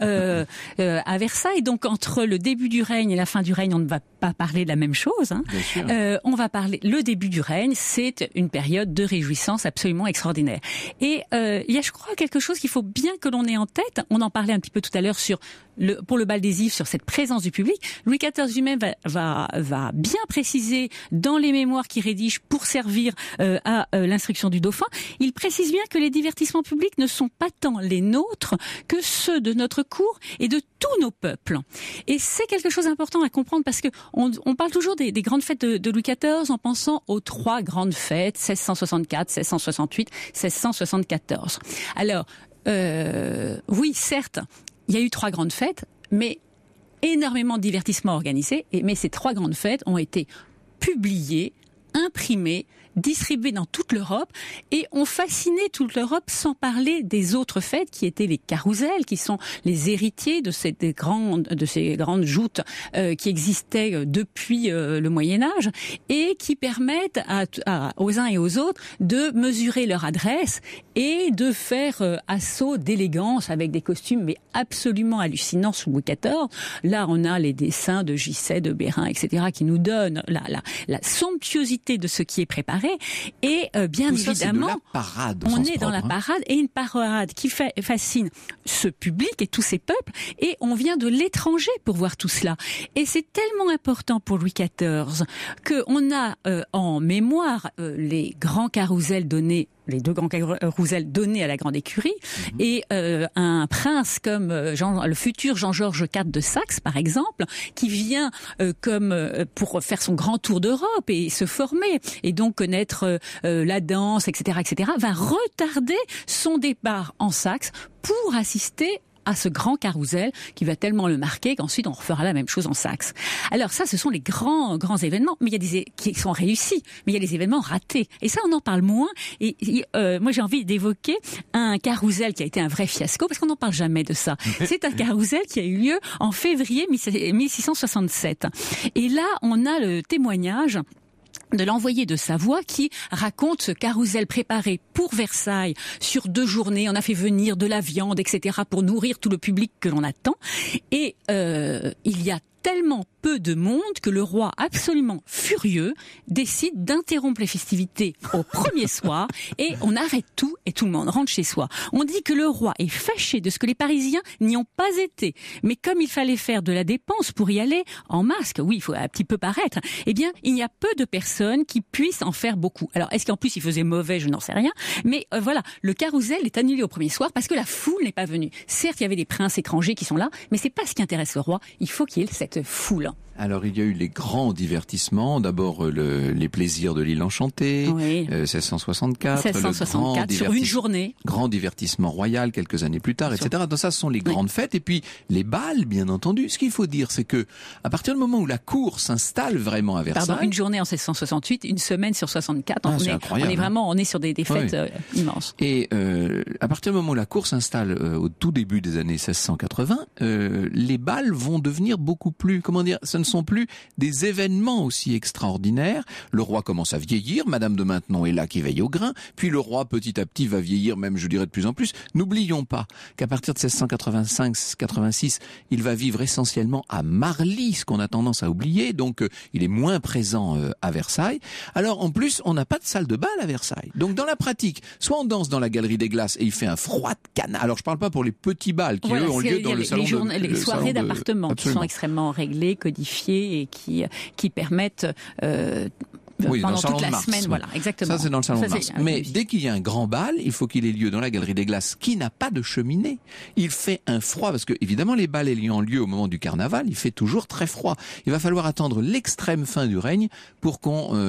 à Versailles. Donc entre le début du règne et la fin du règne, on ne va pas parler de la même chose. Hein. On va parler le début du règne, c'est une période de réjouissance absolument extraordinaire. Et il y a, je crois, quelque chose qu'il faut bien que l'on ait en tête. On en parlait un petit peu tout à l'heure pour le bal des Ifs, sur cette présence du public. Louis XIV lui-même va bien préciser dans les mémoires qu'il rédige pour servir à l'instruction du dauphin. Il précise bien que les divertissements publics ne sont pas tant les nôtres que ceux de notre cour et de tous nos peuples. Et c'est quelque chose d'important à comprendre parce que on parle toujours des grandes fêtes de Louis XIV en pensant aux 3 grandes fêtes, 1664, 1668, 1674. Alors, oui, certes, il y a eu 3 grandes fêtes, mais énormément de divertissements organisés. Mais ces 3 grandes fêtes ont été publiées, imprimées, distribuées dans toute l'Europe et ont fasciné toute l'Europe, sans parler des autres fêtes qui étaient les carousels, qui sont les héritiers de ces grandes joutes qui existaient depuis le Moyen-Âge et qui permettent aux uns et aux autres de mesurer leur adresse et de faire assaut d'élégance avec des costumes mais absolument hallucinants sous Louis XIV. Là, on a les dessins de Gissé, de Bérain, etc. qui nous donnent la somptuosité de ce qui est préparé. Et bien tout évidemment, ça, parade, on est dans la parade et une parade qui fascine ce public et tous ces peuples. Et on vient de l'étranger pour voir tout cela. Et c'est tellement important pour Louis XIV qu'on a en mémoire les grands carousels donnés. Les 2 grands carousels donnés à la grande écurie et un prince comme le futur Jean-Georges IV de Saxe, par exemple, qui vient pour faire son grand tour d'Europe et se former et donc connaître la danse, etc., va retarder son départ en Saxe pour assister à ce grand carrousel qui va tellement le marquer qu'ensuite on refera la même chose en Saxe. Alors ça, ce sont les grands événements, mais il y a des qui sont réussis, mais il y a des événements ratés. Et ça, on en parle moins. Et moi, j'ai envie d'évoquer un carrousel qui a été un vrai fiasco, parce qu'on n'en parle jamais de ça. C'est un carrousel qui a eu lieu en février 1667. Et là, on a le témoignage de l'envoyé de Savoie qui raconte ce carrousel préparé pour Versailles sur 2 journées. On a fait venir de la viande, etc. pour nourrir tout le public que l'on attend. Et il y a tellement peu de monde que le roi, absolument furieux, décide d'interrompre les festivités au premier soir et on arrête tout et tout le monde rentre chez soi. On dit que le roi est fâché de ce que les Parisiens n'y ont pas été. Mais comme il fallait faire de la dépense pour y aller en masque, oui, il faut un petit peu paraître, eh bien, il y a peu de personnes qui puissent en faire beaucoup. Alors, est-ce qu'en plus il faisait mauvais? Je n'en sais rien. Mais voilà, le carrousel est annulé au premier soir parce que la foule n'est pas venue. Certes, il y avait des princes étrangers qui sont là, mais c'est pas ce qui intéresse le roi. Il faut qu'il y ait cette foule. Alors il y a eu les grands divertissements, d'abord les plaisirs de l'île enchantée, oui. 1664, 1664 sur une journée. Grand divertissement royal quelques années plus tard, etc. Donc ça, ce sont les grandes fêtes. Et puis les balles, bien entendu. Ce qu'il faut dire, c'est que à partir du moment où la cour s'installe vraiment à Versailles... Pardon, une journée en 1668, une semaine sur 64, on est sur des fêtes immenses. Et à partir du moment où la cour s'installe au tout début des années 1680, les balles vont devenir beaucoup plus, comment dire, ce ne sont plus des événements aussi extraordinaires. Le roi commence à vieillir, Madame de Maintenon est là qui veille au grain, puis le roi petit à petit va vieillir, même je dirais de plus en plus. N'oublions pas qu'à partir de 1685-86, il va vivre essentiellement à Marly, ce qu'on a tendance à oublier, donc il est moins présent à Versailles. Alors en plus, on n'a pas de salle de bal à Versailles. Donc dans la pratique, soit on danse dans la Galerie des Glaces et il fait un froid de canard. Alors je parle pas pour les petits bals qui eux ont lieu dans le salon les soirées d'appartement qui sont extrêmement réglées, codifiées et qui permettent pendant toute la semaine, oui. Voilà, exactement. Ça, c'est dans le salon de Mars. Mais dès qu'il y a un grand bal, il faut qu'il ait lieu dans la Galerie des Glaces, qui n'a pas de cheminée. Il fait un froid, parce que, évidemment, les bals ayant lieu au moment du carnaval, il fait toujours très froid. Il va falloir attendre l'extrême fin du règne pour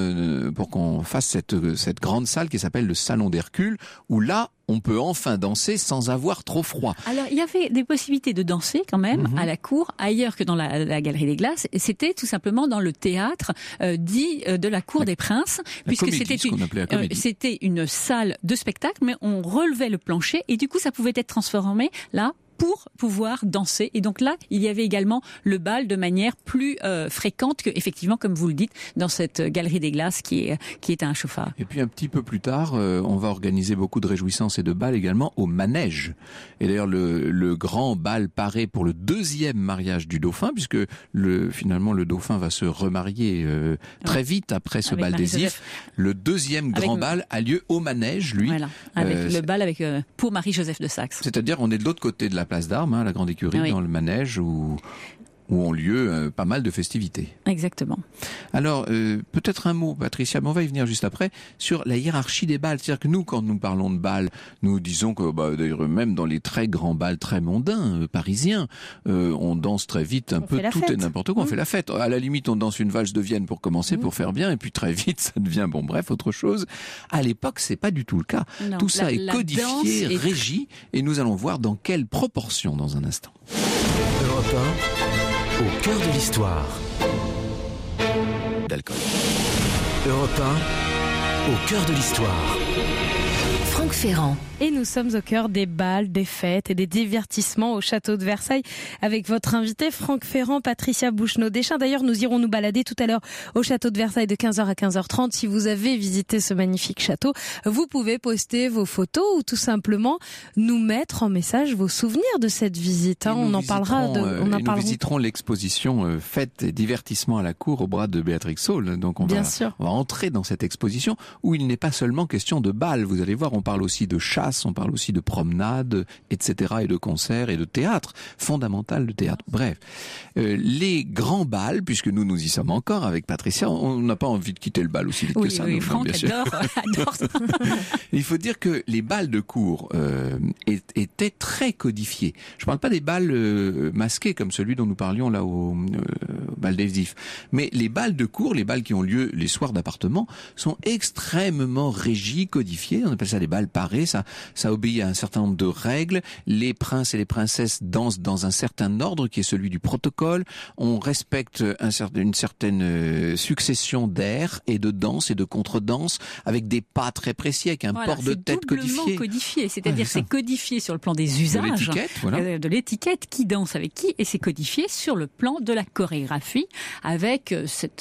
qu'on fasse cette grande salle qui s'appelle le Salon d'Hercule, où là, on peut enfin danser sans avoir trop froid. Alors, il y avait des possibilités de danser quand même à la cour, ailleurs que dans la Galerie des Glaces. C'était tout simplement dans le théâtre dit de la cour des Princes, puisque c'était une salle de spectacle, mais on relevait le plancher et du coup, ça pouvait être transformé là pour pouvoir danser. Et donc là, il y avait également le bal de manière plus fréquente que, effectivement, comme vous le dites, dans cette Galerie des Glaces qui est un chauffard. Et puis un petit peu plus tard, on va organiser beaucoup de réjouissances et de bals également au manège. Et d'ailleurs, le grand bal paré pour le 2e mariage du dauphin, puisque finalement le dauphin va se remarier très vite après ce bal des Ifs. Le 2e grand bal a lieu au manège, lui. Voilà, avec le bal pour Marie-Joseph de Saxe. C'est-à-dire, on est de l'autre côté de la place d'Armes, la grande écurie, dans le manège où ont lieu pas mal de festivités. Exactement. Alors, peut-être un mot, Patricia, mais on va y venir juste après, sur la hiérarchie des bals. C'est-à-dire que nous, quand nous parlons de bals, nous disons que, d'ailleurs, même dans les très grands bals très mondains, parisiens, on danse très vite un peu tout et n'importe quoi. On fait la fête. À la limite, on danse une valse de Vienne pour commencer, pour faire bien, et puis très vite, ça devient, autre chose. À l'époque, c'est pas du tout le cas. Non, tout ça est codifié, régi, et nous allons voir dans quelle proportion dans un instant. Europe 1, au cœur de l'histoire. D'alcool. Europe 1, au cœur de l'histoire. Franck Ferrand. Et nous sommes au cœur des bals, des fêtes et des divertissements au château de Versailles avec votre invité Franck Ferrand, Patricia Bouchenaud-Deschamps. D'ailleurs, nous irons nous balader tout à l'heure au château de Versailles de 15h à 15h30. Si vous avez visité ce magnifique château, vous pouvez poster vos photos ou tout simplement nous mettre en message vos souvenirs de cette visite. Nous visiterons l'exposition Fêtes et divertissements à la cour au bras de Béatrix Saul. Donc on va entrer dans cette exposition où il n'est pas seulement question de bal. Vous allez voir, on parle aussi de chasse, on parle aussi de promenade, etc., et de concerts et de théâtre, fondamental de théâtre. Bref, les grands bals, puisque nous y sommes encore avec Patricia, on n'a pas envie de quitter le bal aussi vite que ça. Oui, Franck adore ça. Il faut dire que les bals de cour étaient très codifiés. Je ne parle pas des bals masqués comme celui dont nous parlions là au bal des Ifs, mais les bals de cour, les bals qui ont lieu les soirs d'appartement, sont extrêmement régis, codifiés. On appelle ça des bals séparé, ça obéit à un certain nombre de règles. Les princes et les princesses dansent dans un certain ordre qui est celui du protocole. On respecte une certaine succession d'airs et de danse et de contre-danse avec des pas très précis, avec un port de tête codifié. C'est-à-dire c'est codifié sur le plan des usages, de l'étiquette, qui danse avec qui, et c'est codifié sur le plan de la chorégraphie avec cette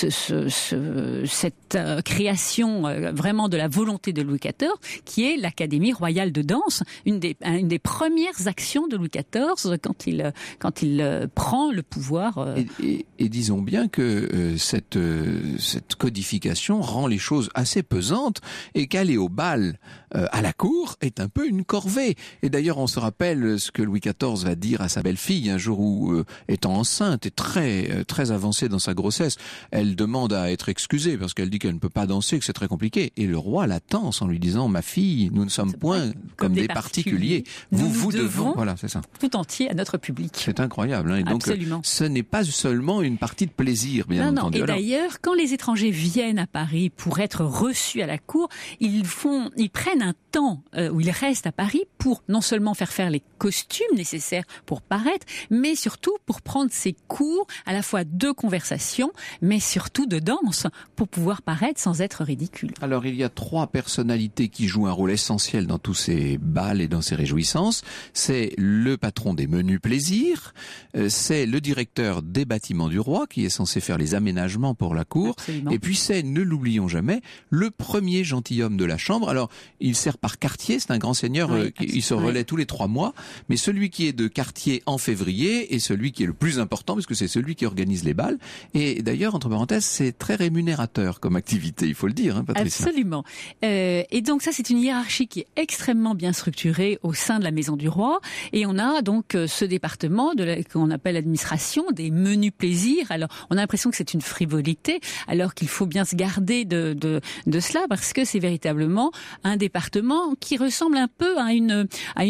création vraiment de la volonté de Louis XIV, qui est l'Académie royale de danse, une des premières actions de Louis XIV quand il prend le pouvoir. Et disons bien que cette codification rend les choses assez pesantes, et qu'aller au bal à la cour est un peu une corvée. Et d'ailleurs, on se rappelle ce que Louis XIV va dire à sa belle-fille un jour où, étant enceinte et très avancée dans sa grossesse, elle demande à être excusée parce qu'elle dit qu'elle ne peut pas danser, que c'est très compliqué. Et le roi l'attend en lui disant: ma fille, nous ne sommes point comme des particuliers. Vous devons, voilà, c'est ça, tout entier à notre public. C'est incroyable, hein. Et donc, ce n'est pas seulement une partie de plaisir, bien entendu. Et d'ailleurs, quand les étrangers viennent à Paris pour être reçus à la cour, ils prennent un temps où ils restent à Paris pour non seulement faire les costumes nécessaires pour paraître, mais surtout pour prendre ces cours à la fois de conversation, mais surtout de danse, pour pouvoir paraître sans être ridicule. Alors, il y a 3 personnalités qui jouent un rôle essentiel dans tous ces bals et dans ces réjouissances. C'est le patron des menus plaisirs, c'est le directeur des bâtiments du roi, qui est censé faire les aménagements pour la cour. Absolument. Et puis c'est, ne l'oublions jamais, le premier gentilhomme de la chambre. Alors, il sert par quartier, c'est un grand seigneur, il se relaie tous les 3 mois, mais celui qui est de quartier en février est celui qui est le plus important, parce que c'est celui qui organise les bals. Et d'ailleurs, entre parenthèses, c'est très rémunérateur comme activité, il faut le dire, hein, Patricia. Absolument. Et donc ça, c'est une hiérarchie qui est extrêmement bien structurée au sein de la maison du roi. Et on a donc ce département qu'on appelle l'administration des menus plaisirs. Alors, on a l'impression que c'est une frivolité, alors qu'il faut bien se garder de cela, parce que c'est véritablement un département qui ressemble un peu à une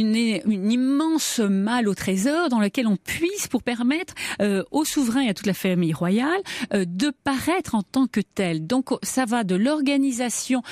immense malle au trésor dans laquelle on puise pour permettre au souverain et à toute la famille royale de paraître en tant que tel. Donc ça va de l'organisation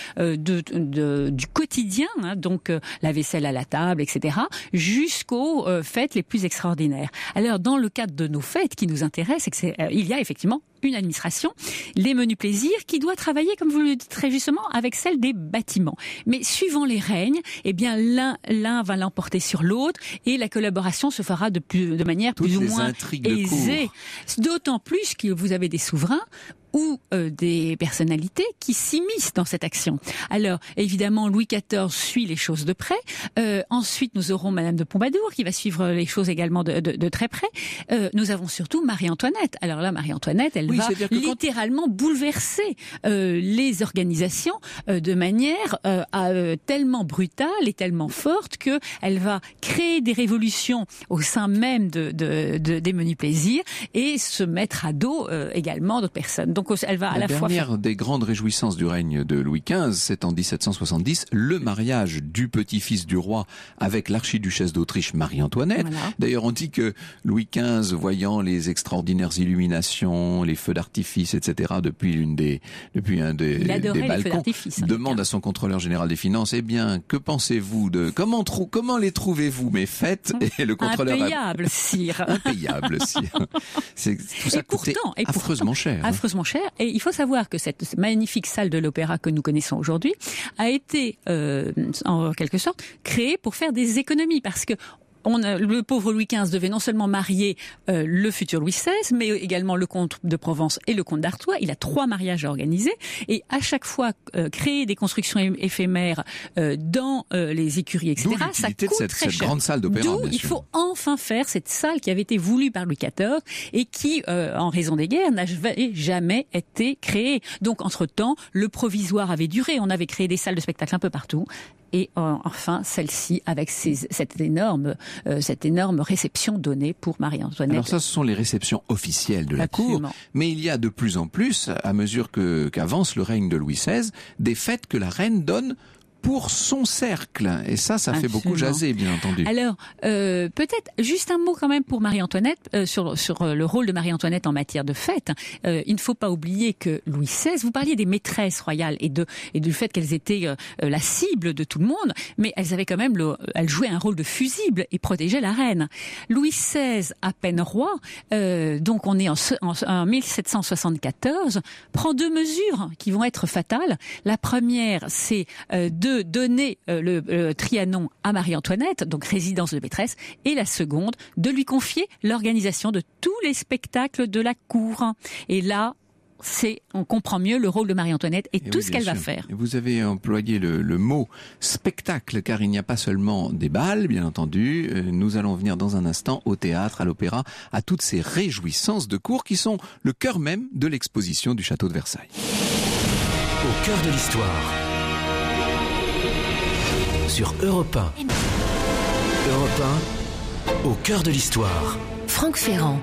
du quotidien, hein, donc la vaisselle à la table, etc., jusqu'aux fêtes les plus extraordinaires. Alors dans le cadre de nos fêtes qui nous intéressent, il y a effectivement une administration, les menus plaisirs, qui doit travailler, comme vous le dites très justement, avec celle des bâtiments. Mais suivant les règnes, eh bien l'un va l'emporter sur l'autre, et la collaboration se fera de manière plus ou moins aisée. D'autant plus que vous avez des souverains ou des personnalités qui s'immiscent dans cette action. Alors, évidemment, Louis XIV suit les choses de près. Ensuite, nous aurons Madame de Pompadour qui va suivre les choses également de très près. Nous avons surtout Marie-Antoinette. Alors là, Marie-Antoinette, elle va littéralement bouleverser les organisations de manière tellement brutale et tellement forte que elle va créer des révolutions au sein même des menus plaisirs et se mettre à dos également d'autres personnes. Donc elle va à la fois dernière des grandes réjouissances du règne de Louis XV, c'est en 1770, le mariage du petit-fils du roi avec l'archiduchesse d'Autriche Marie-Antoinette. Voilà. D'ailleurs, on dit que Louis XV, voyant les extraordinaires illuminations, les feux d'artifice, etc., depuis un des balcons, demande à son contrôleur général des finances: eh bien, que pensez-vous de comment les trouvez-vous mes fêtes? Et le contrôleur impayable, sire. Impayable, sire. Tout ça coûtait affreusement cher. Affreusement cher. Et il faut savoir que cette magnifique salle de l'opéra que nous connaissons aujourd'hui a été, en quelque sorte, créée pour faire des économies, parce que le pauvre Louis XV devait non seulement marier le futur Louis XVI, mais également le comte de Provence et le comte d'Artois. Il a 3 mariages à organiser, et à chaque fois créer des constructions éphémères dans les écuries, etc. Ça coûte très cher. Cette grande salle d'opéra. D'où il faut enfin faire cette salle qui avait été voulue par Louis XIV et qui, en raison des guerres, n'a jamais été créée. Donc, entre-temps, le provisoire avait duré. On avait créé des salles de spectacle un peu partout. Et enfin, celle-ci, avec cette énorme réception donnée pour Marie-Antoinette. Alors ça, ce sont les réceptions officielles de la cour. Mais il y a de plus en plus, à mesure qu'avance le règne de Louis XVI, des fêtes que la reine donne pour son cercle. Et ça fait beaucoup jaser, bien entendu. Alors, peut-être juste un mot quand même pour Marie-Antoinette, sur le rôle de Marie-Antoinette en matière de fête. Il ne faut pas oublier que Louis XVI, vous parliez des maîtresses royales et du fait qu'elles étaient la cible de tout le monde, mais elles avaient quand même elles jouaient un rôle de fusible et protégeaient la reine. Louis XVI, à peine roi, donc on est en 1774, prend 2 mesures qui vont être fatales. La première, c'est de donner le Trianon à Marie-Antoinette, donc résidence de maîtresse, et la seconde, de lui confier l'organisation de tous les spectacles de la cour. Et là, on comprend mieux le rôle de Marie-Antoinette et tout ce qu'elle va faire. Et vous avez employé le mot spectacle, car il n'y a pas seulement des bals, bien entendu. Nous allons venir dans un instant au théâtre, à l'opéra, à toutes ces réjouissances de cour qui sont le cœur même de l'exposition du château de Versailles. Au cœur de l'histoire. Sur Europe 1. Europe 1, au cœur de l'histoire. Franck Ferrand.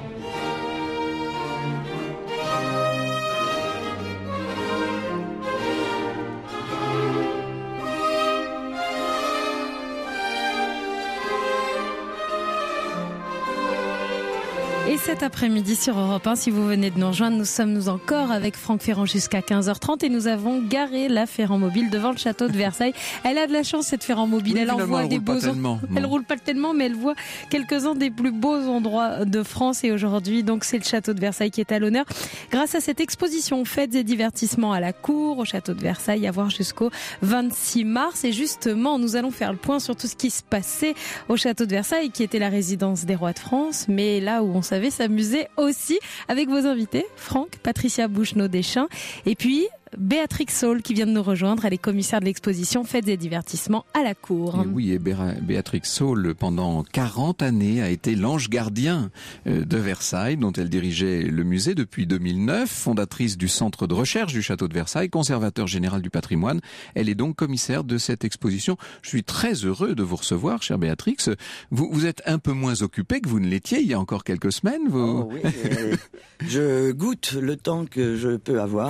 Et cet après-midi sur Europe 1, si vous venez de nous rejoindre, nous sommes encore avec Franck Ferrand jusqu'à 15h30 et nous avons garé la Ferrand-Mobile devant le château de Versailles. Elle a de la chance, cette Ferrand-Mobile. Oui, elle envoie des beaux endroits. Elle roule pas tellement, mais elle voit quelques-uns des plus beaux endroits de France. Et aujourd'hui, donc, c'est le château de Versailles qui est à l'honneur. Grâce à cette exposition Fêtes et divertissements à la cour, au château de Versailles, à voir jusqu'au 26 mars. Et justement, nous allons faire le point sur tout ce qui se passait au château de Versailles, qui était la résidence des rois de France, mais là où on savait s'amuser aussi avec vos invités, Franck, Patricia Bouchenaud-Deschamps, et puis Béatrix Saul qui vient de nous rejoindre. Elle est commissaire de l'exposition Fêtes et divertissements à la cour. Et oui, et Béatrix Saul, pendant 40 années, a été l'ange gardien de Versailles, dont elle dirigeait le musée depuis 2009, fondatrice du centre de recherche du château de Versailles, conservateur général du patrimoine. Elle est donc commissaire de cette exposition. Je suis très heureux de vous recevoir, chère Béatrix. Vous êtes un peu moins occupée que vous ne l'étiez il y a encore quelques semaines. Oh oui, je goûte le temps que je peux avoir.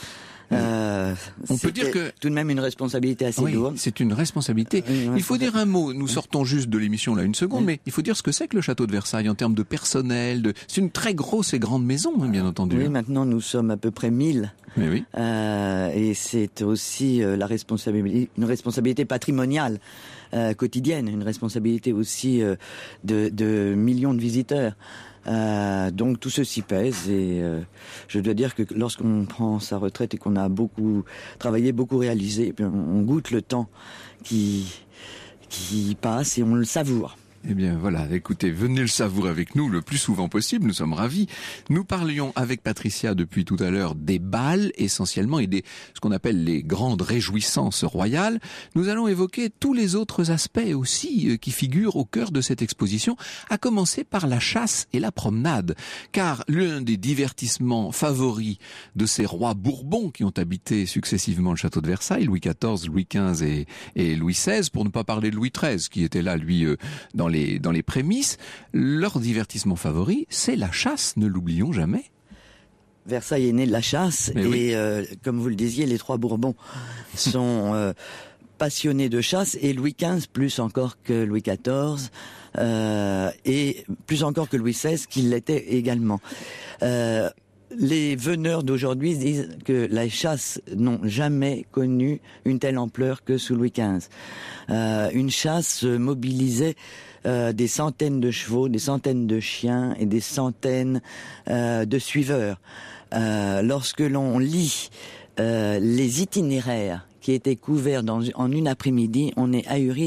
On peut dire que tout de même une responsabilité assez lourde. C'est une responsabilité. Il faut dire un mot. Nous sortons juste de l'émission là une seconde, mais il faut dire ce que c'est que le château de Versailles en termes de personnel. C'est une très grosse et grande maison, bien entendu. Oui, maintenant nous sommes à peu près 1000. Mais oui. Et c'est aussi une responsabilité patrimoniale quotidienne, une responsabilité aussi de millions de visiteurs. Donc tout ceci pèse et je dois dire que lorsqu'on prend sa retraite et qu'on a beaucoup travaillé, beaucoup réalisé, on goûte le temps qui passe et on le savoure. Eh bien voilà, écoutez, venez le savourer avec nous le plus souvent possible, nous sommes ravis. Nous parlions avec Patricia depuis tout à l'heure des bals essentiellement et ce qu'on appelle les grandes réjouissances royales. Nous allons évoquer tous les autres aspects aussi qui figurent au cœur de cette exposition, à commencer par la chasse et la promenade. Car l'un des divertissements favoris de ces rois bourbons qui ont habité successivement le château de Versailles, Louis XIV, Louis XV et Louis XVI, pour ne pas parler de Louis XIII qui était là, lui, dans les prémices, leur divertissement favori, c'est la chasse, ne l'oublions jamais. Versailles est né de la chasse comme vous le disiez, les trois Bourbons sont passionnés de chasse et Louis XV plus encore que Louis XIV et plus encore que Louis XVI qui l'était également. Les veneurs d'aujourd'hui disent que la chasse n'ont jamais connu une telle ampleur que sous Louis XV. Une chasse mobilisait des centaines de chevaux, des centaines de chiens et des centaines de suiveurs. Lorsque l'on lit les itinéraires qui étaient couverts en une après-midi, on est ahuri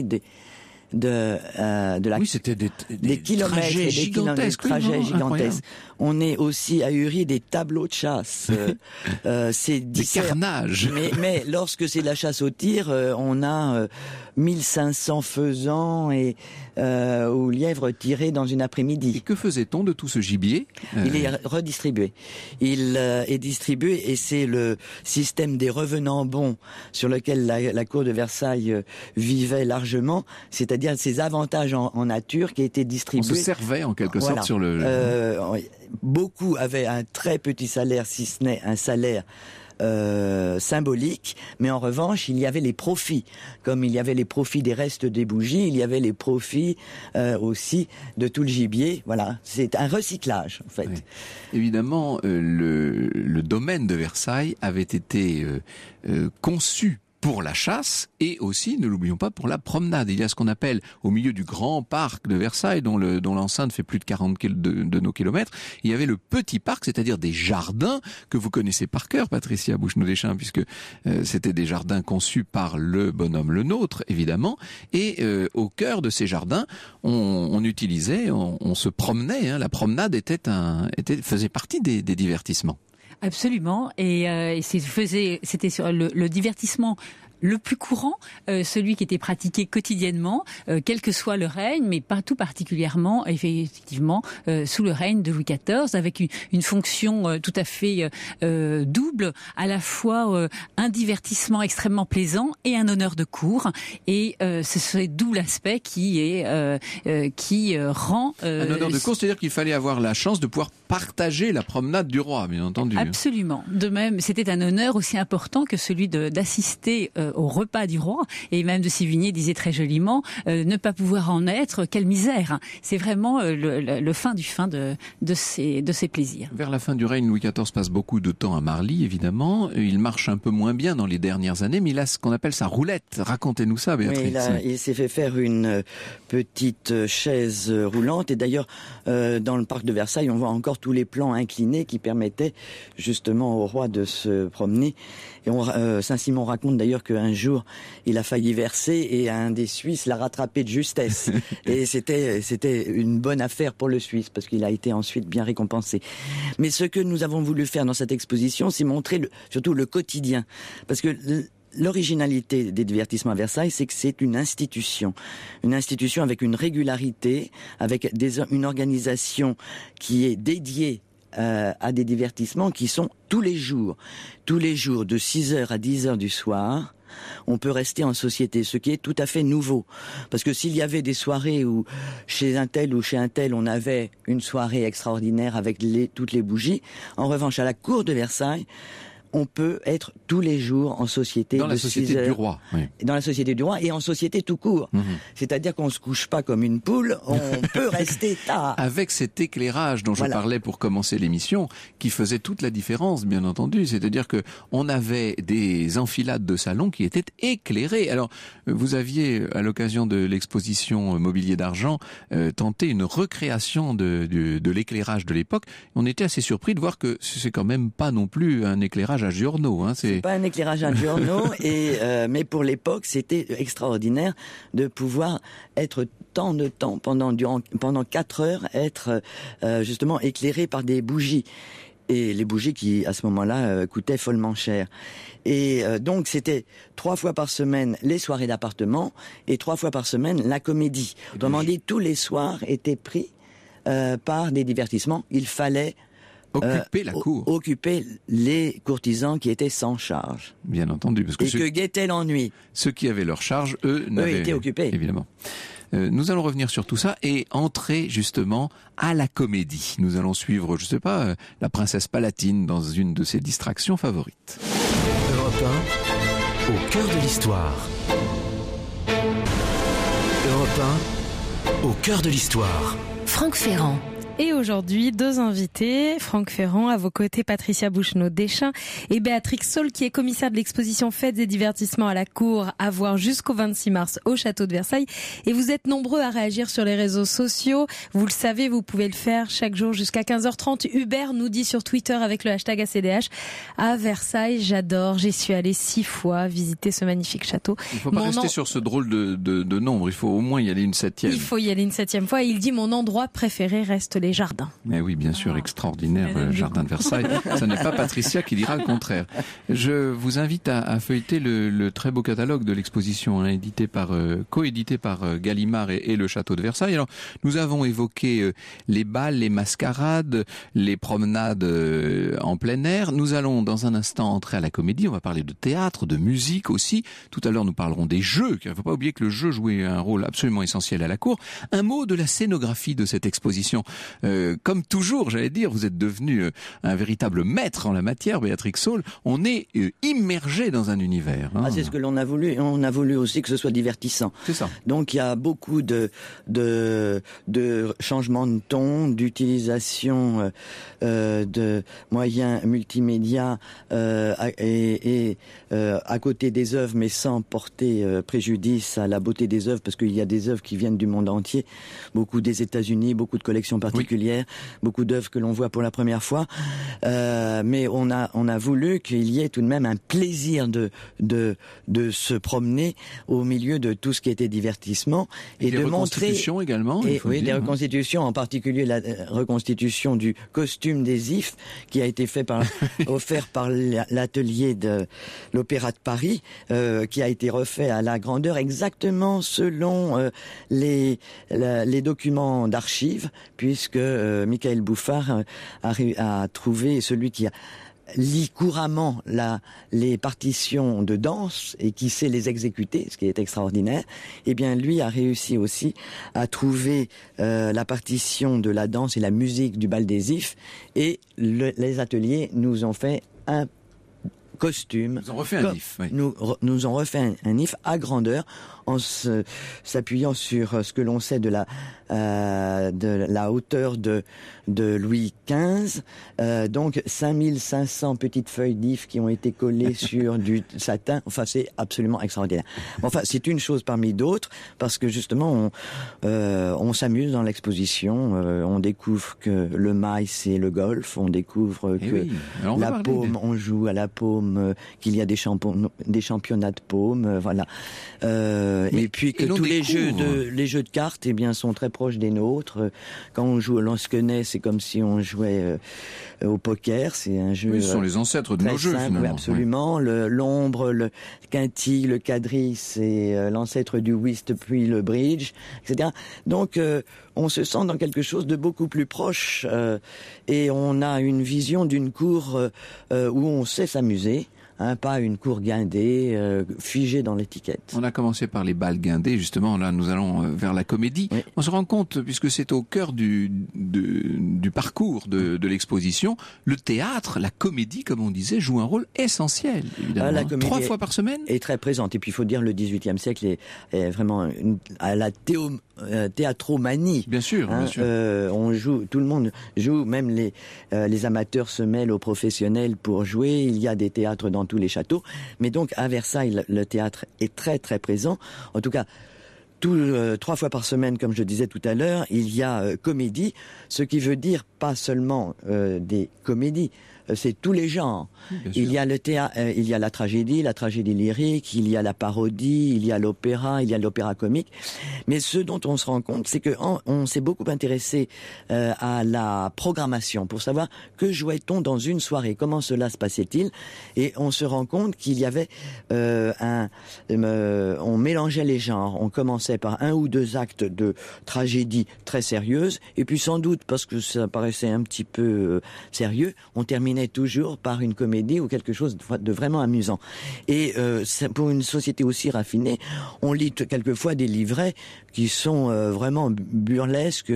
c'était des kilomètres trajets et des gigantesques. Trajets gigantesques. On est aussi ahuri des tableaux de chasse. C'est des carnages. Mais lorsque c'est la chasse au tir, on a 1500 faisans ou lièvres tirés dans une après-midi. Et que faisait-on de tout ce gibier ? Il est redistribué. Il est distribué et c'est le système des revenants bons sur lequel la cour de Versailles vivait largement, c'est-à-dire ces avantages en nature qui étaient distribués. On se servait en quelque sorte sur le... Beaucoup avaient un très petit salaire, si ce n'est un salaire symbolique, mais en revanche, il y avait les profits. Comme il y avait les profits des restes des bougies, il y avait les profits aussi de tout le gibier. Voilà, c'est un recyclage, en fait. Oui. Évidemment, le domaine de Versailles avait été conçu pour la chasse et aussi, ne l'oublions pas, pour la promenade. Il y a ce qu'on appelle, au milieu du grand parc de Versailles, dont l'enceinte fait plus de 40 de nos kilomètres, il y avait le petit parc, c'est-à-dire des jardins que vous connaissez par cœur, Patricia Bouchenaud-Deschamps, puisque c'était des jardins conçus par le bonhomme Le Nôtre, évidemment. Et au cœur de ces jardins, on utilisait, on se promenait. Hein, la promenade faisait partie des divertissements. Absolument, et c'était sur le divertissement le plus courant, celui qui était pratiqué quotidiennement, quel que soit le règne, mais pas tout particulièrement, effectivement, sous le règne de Louis XIV, avec une fonction tout à fait double, à la fois un divertissement extrêmement plaisant et un honneur de cour. Et c'est d'où l'aspect qui rend... un honneur de cour, c'est-à-dire qu'il fallait avoir la chance de pouvoir partager la promenade du roi, bien entendu. Absolument. De même, c'était un honneur aussi important que celui d'assister au repas du roi, et même de Sévigné disait très joliment ne pas pouvoir en être, quelle misère. C'est vraiment le fin du fin de ces plaisirs. Vers la fin du règne, Louis XIV passe beaucoup de temps à Marly, évidemment. Il marche un peu moins bien dans les dernières années, mais il a ce qu'on appelle sa roulette. Racontez-nous ça, Béatrice. Oui, il s'est fait faire une petite chaise roulante, et d'ailleurs dans le parc de Versailles, on voit encore tous les plans inclinés qui permettaient justement au roi de se promener. Et Saint-Simon raconte d'ailleurs qu'un jour, il a failli verser et un des Suisses l'a rattrapé de justesse. Et c'était une bonne affaire pour le Suisse parce qu'il a été ensuite bien récompensé. Mais ce que nous avons voulu faire dans cette exposition, c'est montrer surtout le quotidien. Parce que l'originalité des divertissements à Versailles, c'est que c'est une institution avec une régularité, avec une organisation qui est dédiée à des divertissements qui sont tous les jours de 6h à 10h du soir. On peut rester en société, ce qui est tout à fait nouveau. Parce que s'il y avait des soirées où chez un tel ou chez un tel, on avait une soirée extraordinaire avec toutes les bougies, en revanche, à la cour de Versailles, on peut être tous les jours en société dans la société du roi. Oui. Dans la société du roi et en société tout court. Mmh. C'est-à-dire qu'on se couche pas comme une poule, on peut rester tard. Avec cet éclairage dont je parlais pour commencer l'émission, qui faisait toute la différence, bien entendu. C'est-à-dire que on avait des enfilades de salons qui étaient éclairées. Alors, vous aviez, à l'occasion de l'exposition Mobilier d'argent, tenté une recréation de l'éclairage de l'époque. On était assez surpris de voir que c'est quand même pas non plus un éclairage à Giorno, hein, c'est pas un éclairage à Giorno, mais pour l'époque, c'était extraordinaire de pouvoir être tant de temps pendant 4 heures être justement éclairé par des bougies. Et les bougies qui, à ce moment-là, coûtaient follement cher. Et donc, c'était 3 fois par semaine les soirées d'appartement et 3 fois par semaine la comédie. Autrement dit, tous les soirs étaient pris par des divertissements. Il fallait occuper la cour. Occuper les courtisans qui étaient sans charge. Bien entendu. Parce que que guettait l'ennui. Ceux qui avaient leur charge, eux étaient occupés. Évidemment. Nous allons revenir sur tout ça et entrer justement à la comédie. Nous allons suivre, je sais pas, la princesse Palatine dans une de ses distractions favorites. Europe 1, au cœur de l'histoire. Europe 1, au cœur de l'histoire. Franck Ferrand. Et aujourd'hui, 2 invités, Franck Ferrand, à vos côtés, Patricia Bouchenaud-Deschamps et Béatrix Saul, qui est commissaire de l'exposition Fêtes et divertissements à la cour, à voir jusqu'au 26 mars au château de Versailles. Et vous êtes nombreux à réagir sur les réseaux sociaux. Vous le savez, vous pouvez le faire chaque jour jusqu'à 15h30. Hubert nous dit sur Twitter avec le hashtag ACDH, à Versailles, j'adore, j'y suis allé 6 fois visiter ce magnifique château. Il ne faut pas rester sur ce drôle de nombre, il faut au moins y aller une 7e. Il faut y aller une 7e fois. Et il dit, mon endroit préféré reste les jardins. Mais oui, bien sûr, extraordinaire jardin de Versailles. Ce n'est pas Patricia qui dira le contraire. Je vous invite à feuilleter le très beau catalogue de l'exposition, hein, coédité par Gallimard et le château de Versailles. Alors, nous avons évoqué les bals, les mascarades, les promenades en plein air. Nous allons dans un instant entrer à la comédie. On va parler de théâtre, de musique aussi. Tout à l'heure, nous parlerons des jeux. Il ne faut pas oublier que le jeu jouait un rôle absolument essentiel à la cour. Un mot de la scénographie de cette exposition. comme toujours, j'allais dire, vous êtes devenu un véritable maître en la matière, Béatrix Saul. On est immergé dans un univers. Hein. Ah, c'est ce que l'on a voulu. On a voulu aussi que ce soit divertissant. C'est ça. Donc il y a beaucoup de changements de ton, d'utilisation de moyens multimédia à côté des œuvres, mais sans porter préjudice à la beauté des œuvres, parce qu'il y a des œuvres qui viennent du monde entier, beaucoup des États-Unis, beaucoup de collections particulières, beaucoup d'œuvres que l'on voit pour la première fois. Mais on a voulu qu'il y ait tout de même un plaisir de se promener au milieu de tout ce qui était divertissement et de montrer également. Et oui, des reconstitutions, en particulier la reconstitution du costume des ifs qui a été offert par l'atelier de l'Opéra de Paris, qui a été refait à la grandeur exactement selon les documents d'archives, puisque Michael Bouffard a trouvé celui qui lit couramment les partitions de danse et qui sait les exécuter, ce qui est extraordinaire. Eh bien, lui a réussi aussi à trouver la partition de la danse et la musique du Bal des Ifs, et les ateliers nous ont fait un costume. Nous ont refait un if. Oui. Nous ont refait un if à grandeur, en s'appuyant sur ce que l'on sait de la hauteur de Louis XV. Donc 5500 petites feuilles d'if qui ont été collées sur du satin. Enfin, c'est absolument extraordinaire. Enfin, c'est une chose parmi d'autres, parce que justement, on s'amuse dans l'exposition. On découvre que le maïs, c'est le golf. On découvre que la paume, on joue à la paume, qu'il y a des championnats de paume. Voilà. Et puis que tous les jeux de cartes, eh bien, sont très proches des nôtres. Quand on joue au lansquenet, c'est comme si on jouait au poker. C'est un jeu. Oui, ce sont les ancêtres de nos jeux, finalement. Oui, absolument. Oui. L'ombre, le quintil, le quadrille, c'est l'ancêtre du whist, puis le bridge, etc. Donc, on se sent dans quelque chose de beaucoup plus proche, et on a une vision d'une cour où on sait s'amuser. Pas une cour guindée, figée dans l'étiquette. On a commencé par les bals guindés, justement, là nous allons vers la comédie. Oui. On se rend compte, puisque c'est au cœur du parcours de l'exposition, le théâtre, la comédie, comme on disait, joue un rôle essentiel, évidemment. La comédie 3 fois par semaine est très présente. Et puis il faut dire, le XVIIIe siècle est vraiment à la théâtromanie. Bien sûr, bien sûr. On joue, tout le monde joue, même les amateurs se mêlent aux professionnels pour jouer. Il y a des théâtres dans tous les châteaux. Mais donc, à Versailles, le théâtre est très, très présent. En tout cas, 3 fois par semaine, comme je disais tout à l'heure, il y a comédie, ce qui veut dire pas seulement des comédies, c'est tous les genres. Il y a le théâtre, il y a la tragédie lyrique, il y a la parodie, il y a l'opéra, il y a l'opéra comique. Mais ce dont on se rend compte, c'est que on s'est beaucoup intéressé à la programmation pour savoir que jouait-on dans une soirée, comment cela se passait-il, et on se rend compte qu'il y avait on mélangeait les genres. On commençait par 1 ou 2 actes de tragédie très sérieuse, et puis sans doute parce que ça paraissait un petit peu sérieux, on terminait toujours par une comédie ou quelque chose de vraiment amusant. Et pour une société aussi raffinée, on lit quelquefois des livrets qui sont vraiment burlesques,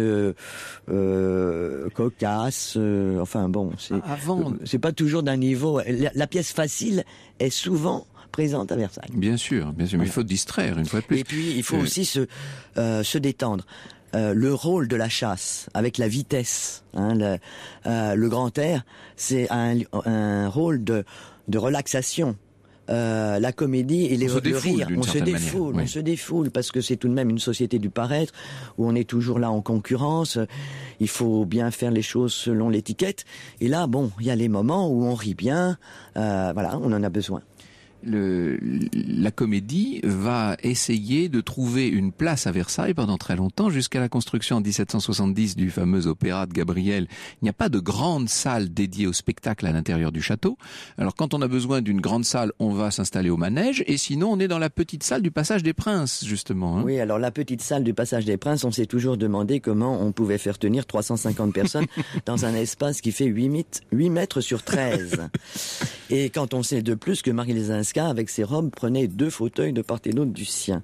cocasses. Enfin bon, c'est pas toujours d'un niveau. La pièce facile est souvent présente à Versailles. Bien sûr, mais il faut distraire une fois de plus. Et puis il faut aussi se détendre. Le rôle de la chasse, avec la vitesse, le grand air, c'est un rôle de relaxation. La comédie et le rire, on se défoule parce que c'est tout de même une société du paraître où on est toujours là en concurrence. Il faut bien faire les choses selon l'étiquette. Et là, bon, il y a les moments où on rit bien. Voilà, on en a besoin. La comédie va essayer de trouver une place à Versailles pendant très longtemps, jusqu'à la construction en 1770 du fameux opéra de Gabriel. Il n'y a pas de grande salle dédiée au spectacle à l'intérieur du château. Alors quand on a besoin d'une grande salle, on va s'installer au manège, et sinon on est dans la petite salle du Passage des Princes, justement. Oui, alors la petite salle du Passage des Princes, on s'est toujours demandé comment on pouvait faire tenir 350 personnes dans un espace qui fait 8 mètres sur 13. Et quand on sait de plus que Marie-Lézin Marie-Lenska, avec ses robes, prenait 2 fauteuils de part et d'autre du sien.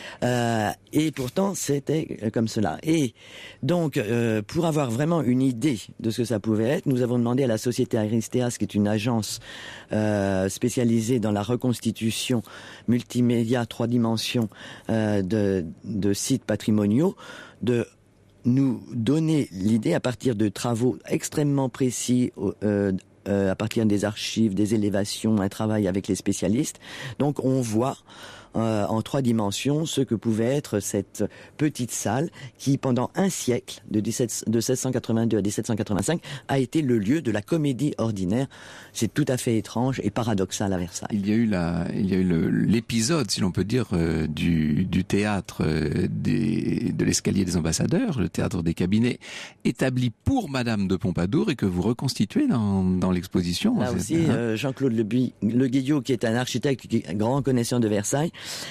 Et pourtant, c'était comme cela. Et donc, pour avoir vraiment une idée de ce que ça pouvait être, nous avons demandé à la société Aristeas, qui est une agence spécialisée dans la reconstitution multimédia 3 dimensions de sites patrimoniaux, de nous donner l'idée à partir de travaux extrêmement précis, à partir des archives, des élévations, un travail avec les spécialistes. Donc on voit en 3 dimensions ce que pouvait être cette petite salle qui, pendant un siècle, de 1682 à 1785, a été le lieu de la comédie ordinaire. C'est tout à fait étrange et paradoxal à Versailles. Il y a eu l'épisode, si l'on peut dire, du théâtre de l'escalier des ambassadeurs, le théâtre des cabinets, établi pour Madame de Pompadour et que vous reconstituez dans l'exposition. Là aussi, Jean-Claude Le Guillot, qui est un architecte, qui est un grand connaisseur de Versailles,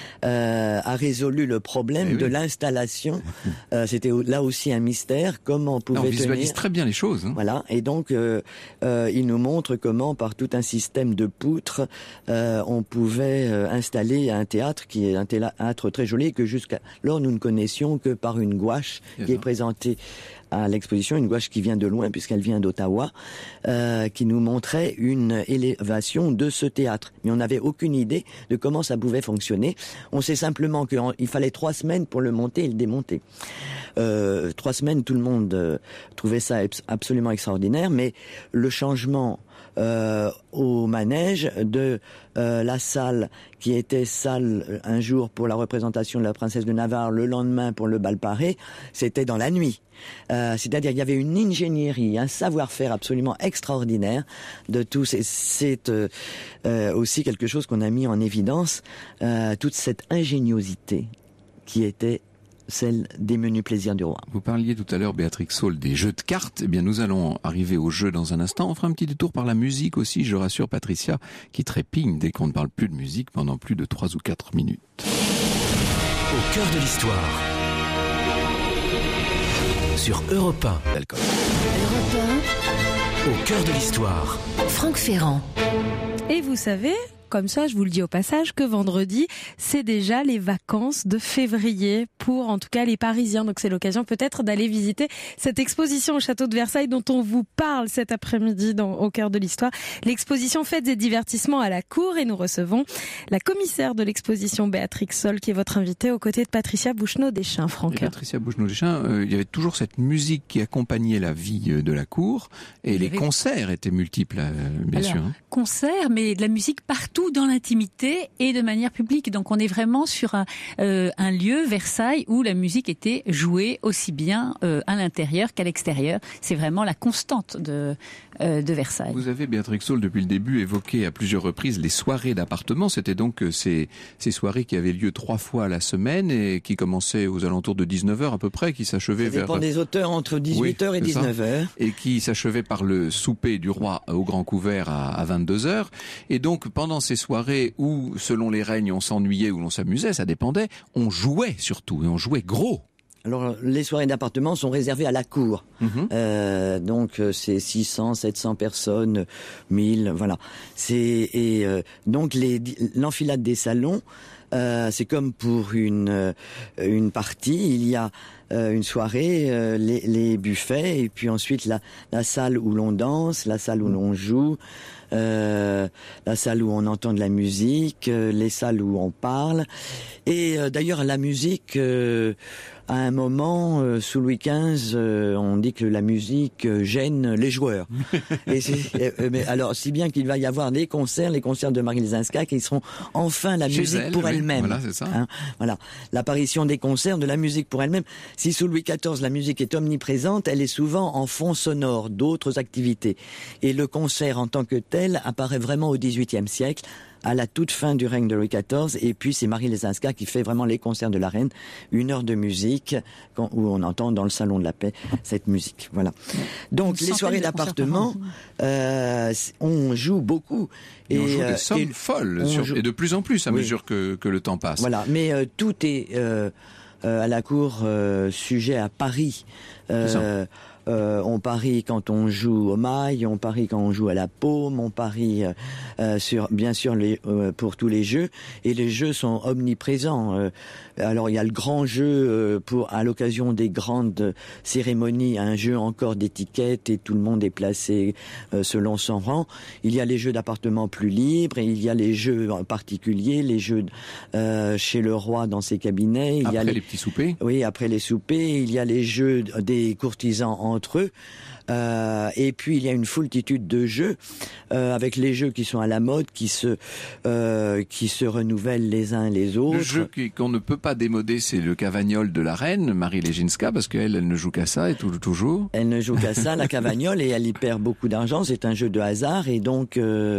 a résolu le problème de l'installation. C'était là aussi un mystère. Comment on pouvait tenir. On visualise très bien les choses. Voilà. Et donc, il nous montre comment, par tout un système de poutres, on pouvait installer un théâtre qui est un théâtre très joli, que jusqu'alors nous ne connaissions que par une gouache qui est présentée à l'exposition, une gouache qui vient de loin puisqu'elle vient d'Ottawa, qui nous montrait une élévation de ce théâtre. Mais on n'avait aucune idée de comment ça pouvait fonctionner. On sait simplement qu'il fallait 3 semaines pour le monter et le démonter. 3 semaines, tout le monde trouvait ça absolument extraordinaire, mais le changement au manège de la salle qui était salle un jour pour la représentation de la princesse de Navarre, le lendemain pour le bal paré, c'était dans la nuit. C'est-à-dire qu'il y avait une ingénierie, un savoir-faire absolument extraordinaire de tous. Et c'est aussi quelque chose qu'on a mis en évidence, toute cette ingéniosité qui était celle des menus plaisirs du roi. Vous parliez tout à l'heure, Béatrix Saul, des jeux de cartes. Eh bien, nous allons arriver aux jeux dans un instant. On fera un petit détour par la musique aussi, je rassure Patricia, qui trépigne dès qu'on ne parle plus de musique pendant plus de 3 ou 4 minutes. Au cœur de l'histoire. Sur Europe 1. Europe 1. Au cœur de l'histoire. Franck Ferrand. Et vous savez, comme ça, je vous le dis au passage, que vendredi, c'est déjà les vacances de février pour, en tout cas, les Parisiens. Donc c'est l'occasion peut-être d'aller visiter cette exposition au château de Versailles dont on vous parle cet après-midi au cœur de l'histoire. L'exposition Fêtes et divertissements à la cour, et nous recevons la commissaire de l'exposition, Béatrix Saul, qui est votre invitée aux côtés de Patricia Bouchenaud-Deschamps, Franck. Patricia Bouchenaud-Deschamps, il y avait toujours cette musique qui accompagnait la vie de la cour, et les concerts étaient multiples, bien sûr. Concerts, mais de la musique partout dans l'intimité et de manière publique. Donc on est vraiment sur un lieu, Versailles, où la musique était jouée aussi bien à l'intérieur qu'à l'extérieur. C'est vraiment la constante de Versailles. Vous avez, Béatrix Saul, depuis le début, évoqué à plusieurs reprises les soirées d'appartements. C'était donc ces soirées qui avaient lieu 3 fois à la semaine et qui commençaient aux alentours de 19h à peu près, qui s'achevaient vers... Ça dépend des auteurs, entre 18h et 19h. Et qui s'achevaient par le souper du roi au Grand Couvert à 22h. Et donc, pendant ces soirées où, selon les règnes, on s'ennuyait ou l'on s'amusait, ça dépendait, on jouait surtout, et on jouait gros. Alors, les soirées d'appartement sont réservées à la cour. Donc, c'est 600, 700 personnes, 1000, voilà. Donc, l'enfilade des salons, c'est comme pour une partie. Il y a une soirée, les buffets, et puis ensuite la salle où l'on danse, la salle où l'on joue, la salle où on entend de la musique, les salles où on parle. Et d'ailleurs, la musique... à un moment, sous Louis XV, on dit que la musique gêne les joueurs. Mais alors, si bien qu'il va y avoir les concerts de Marie Lenska, qui seront enfin la musique pour elle-même. Voilà, c'est ça. Voilà, l'apparition des concerts, de la musique pour elle-même. Si sous Louis XIV, la musique est omniprésente, elle est souvent en fond sonore d'autres activités. Et le concert en tant que tel apparaît vraiment au XVIIIe siècle, à la toute fin du règne de Louis XIV, et puis c'est Marie Lenska qui fait vraiment les concerts de la reine, 1 heure de musique, où on entend dans le salon de la paix cette musique. Voilà. Donc les soirées d'appartement, on joue beaucoup. Et on joue des sommes folles, et de plus en plus à mesure que le temps passe. Voilà, mais tout est à la cour sujet à Paris. On parie quand on joue au mail, on parie quand on joue à la paume, on parie bien sûr pour tous les jeux, et les jeux sont omniprésents. Alors il y a le grand jeu à l'occasion des grandes cérémonies, un jeu encore d'étiquette et tout le monde est placé selon son rang. Il y a les jeux d'appartement plus libres, et il y a les jeux particuliers, les jeux chez le roi dans ses cabinets. Il y a les petits soupers. Oui, après les soupers, il y a les jeux des courtisans entre eux. Et puis il y a une foultitude de jeux avec les jeux qui sont à la mode, qui se renouvellent les uns les autres. Le jeu qu'on ne peut pas démoder, c'est le cavagnole de la reine Marie Leginska, parce qu'elle ne joue qu'à ça et toujours. Elle ne joue qu'à ça, la cavagnole, et elle y perd beaucoup d'argent. C'est un jeu de hasard, et donc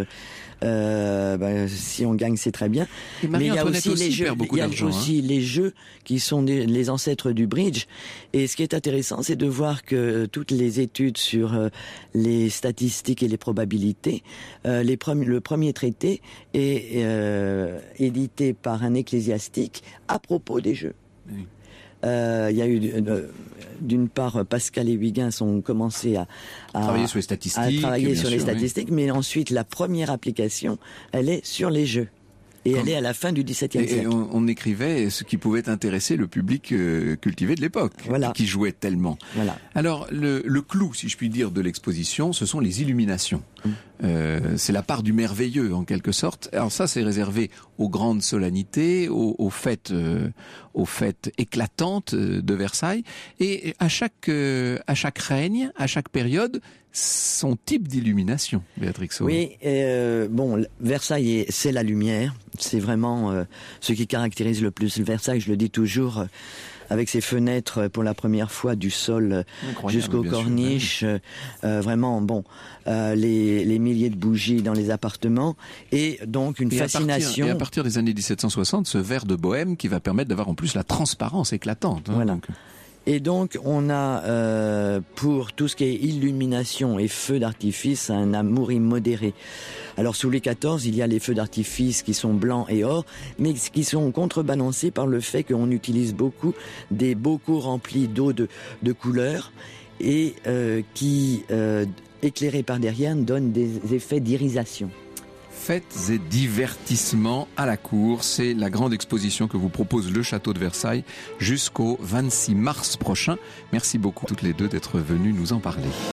si on gagne, c'est très bien. Mais il y a aussi les jeux, les jeux qui sont les ancêtres du bridge. Et ce qui est intéressant, c'est de voir que toutes les études sur les statistiques et les probabilités, le premier traité est édité par un ecclésiastique à propos des jeux. Oui. Il y a eu d'une part Pascal et Huygens ont commencé à travailler sur les statistiques, mais ensuite la première application, elle est sur les jeux. Et elle est à la fin du XVIIe siècle. Et on écrivait ce qui pouvait intéresser le public cultivé de l'époque, qui jouait tellement. Voilà. Alors, le clou, si je puis dire, de l'exposition, ce sont les illuminations. C'est la part du merveilleux, en quelque sorte. Alors ça, c'est réservé aux grandes solennités, aux fêtes éclatantes de Versailles. Et à chaque règne, à chaque période, son type d'illumination, Béatrix Sauvé. Oui, Versailles, c'est la lumière. C'est vraiment ce qui caractérise le plus Versailles. Je le dis toujours, avec ses fenêtres pour la première fois du sol jusqu'aux corniches. Vraiment, les milliers de bougies dans les appartements, et donc une fascination. Et à partir des années 1760, ce vert de bohème qui va permettre d'avoir en plus la transparence éclatante. Voilà. Et donc, on a, pour tout ce qui est illumination et feux d'artifice, un amour immodéré. Alors, sous Louis XIV, il y a les feux d'artifice qui sont blancs et or, mais qui sont contrebalancés par le fait qu'on utilise beaucoup des bocaux remplis d'eau de couleurs, et qui, éclairés par derrière, donnent des effets d'irisation. Fêtes et divertissements à la cour, c'est la grande exposition que vous propose le Château de Versailles jusqu'au 26 mars prochain. Merci beaucoup toutes les deux d'être venues nous en parler.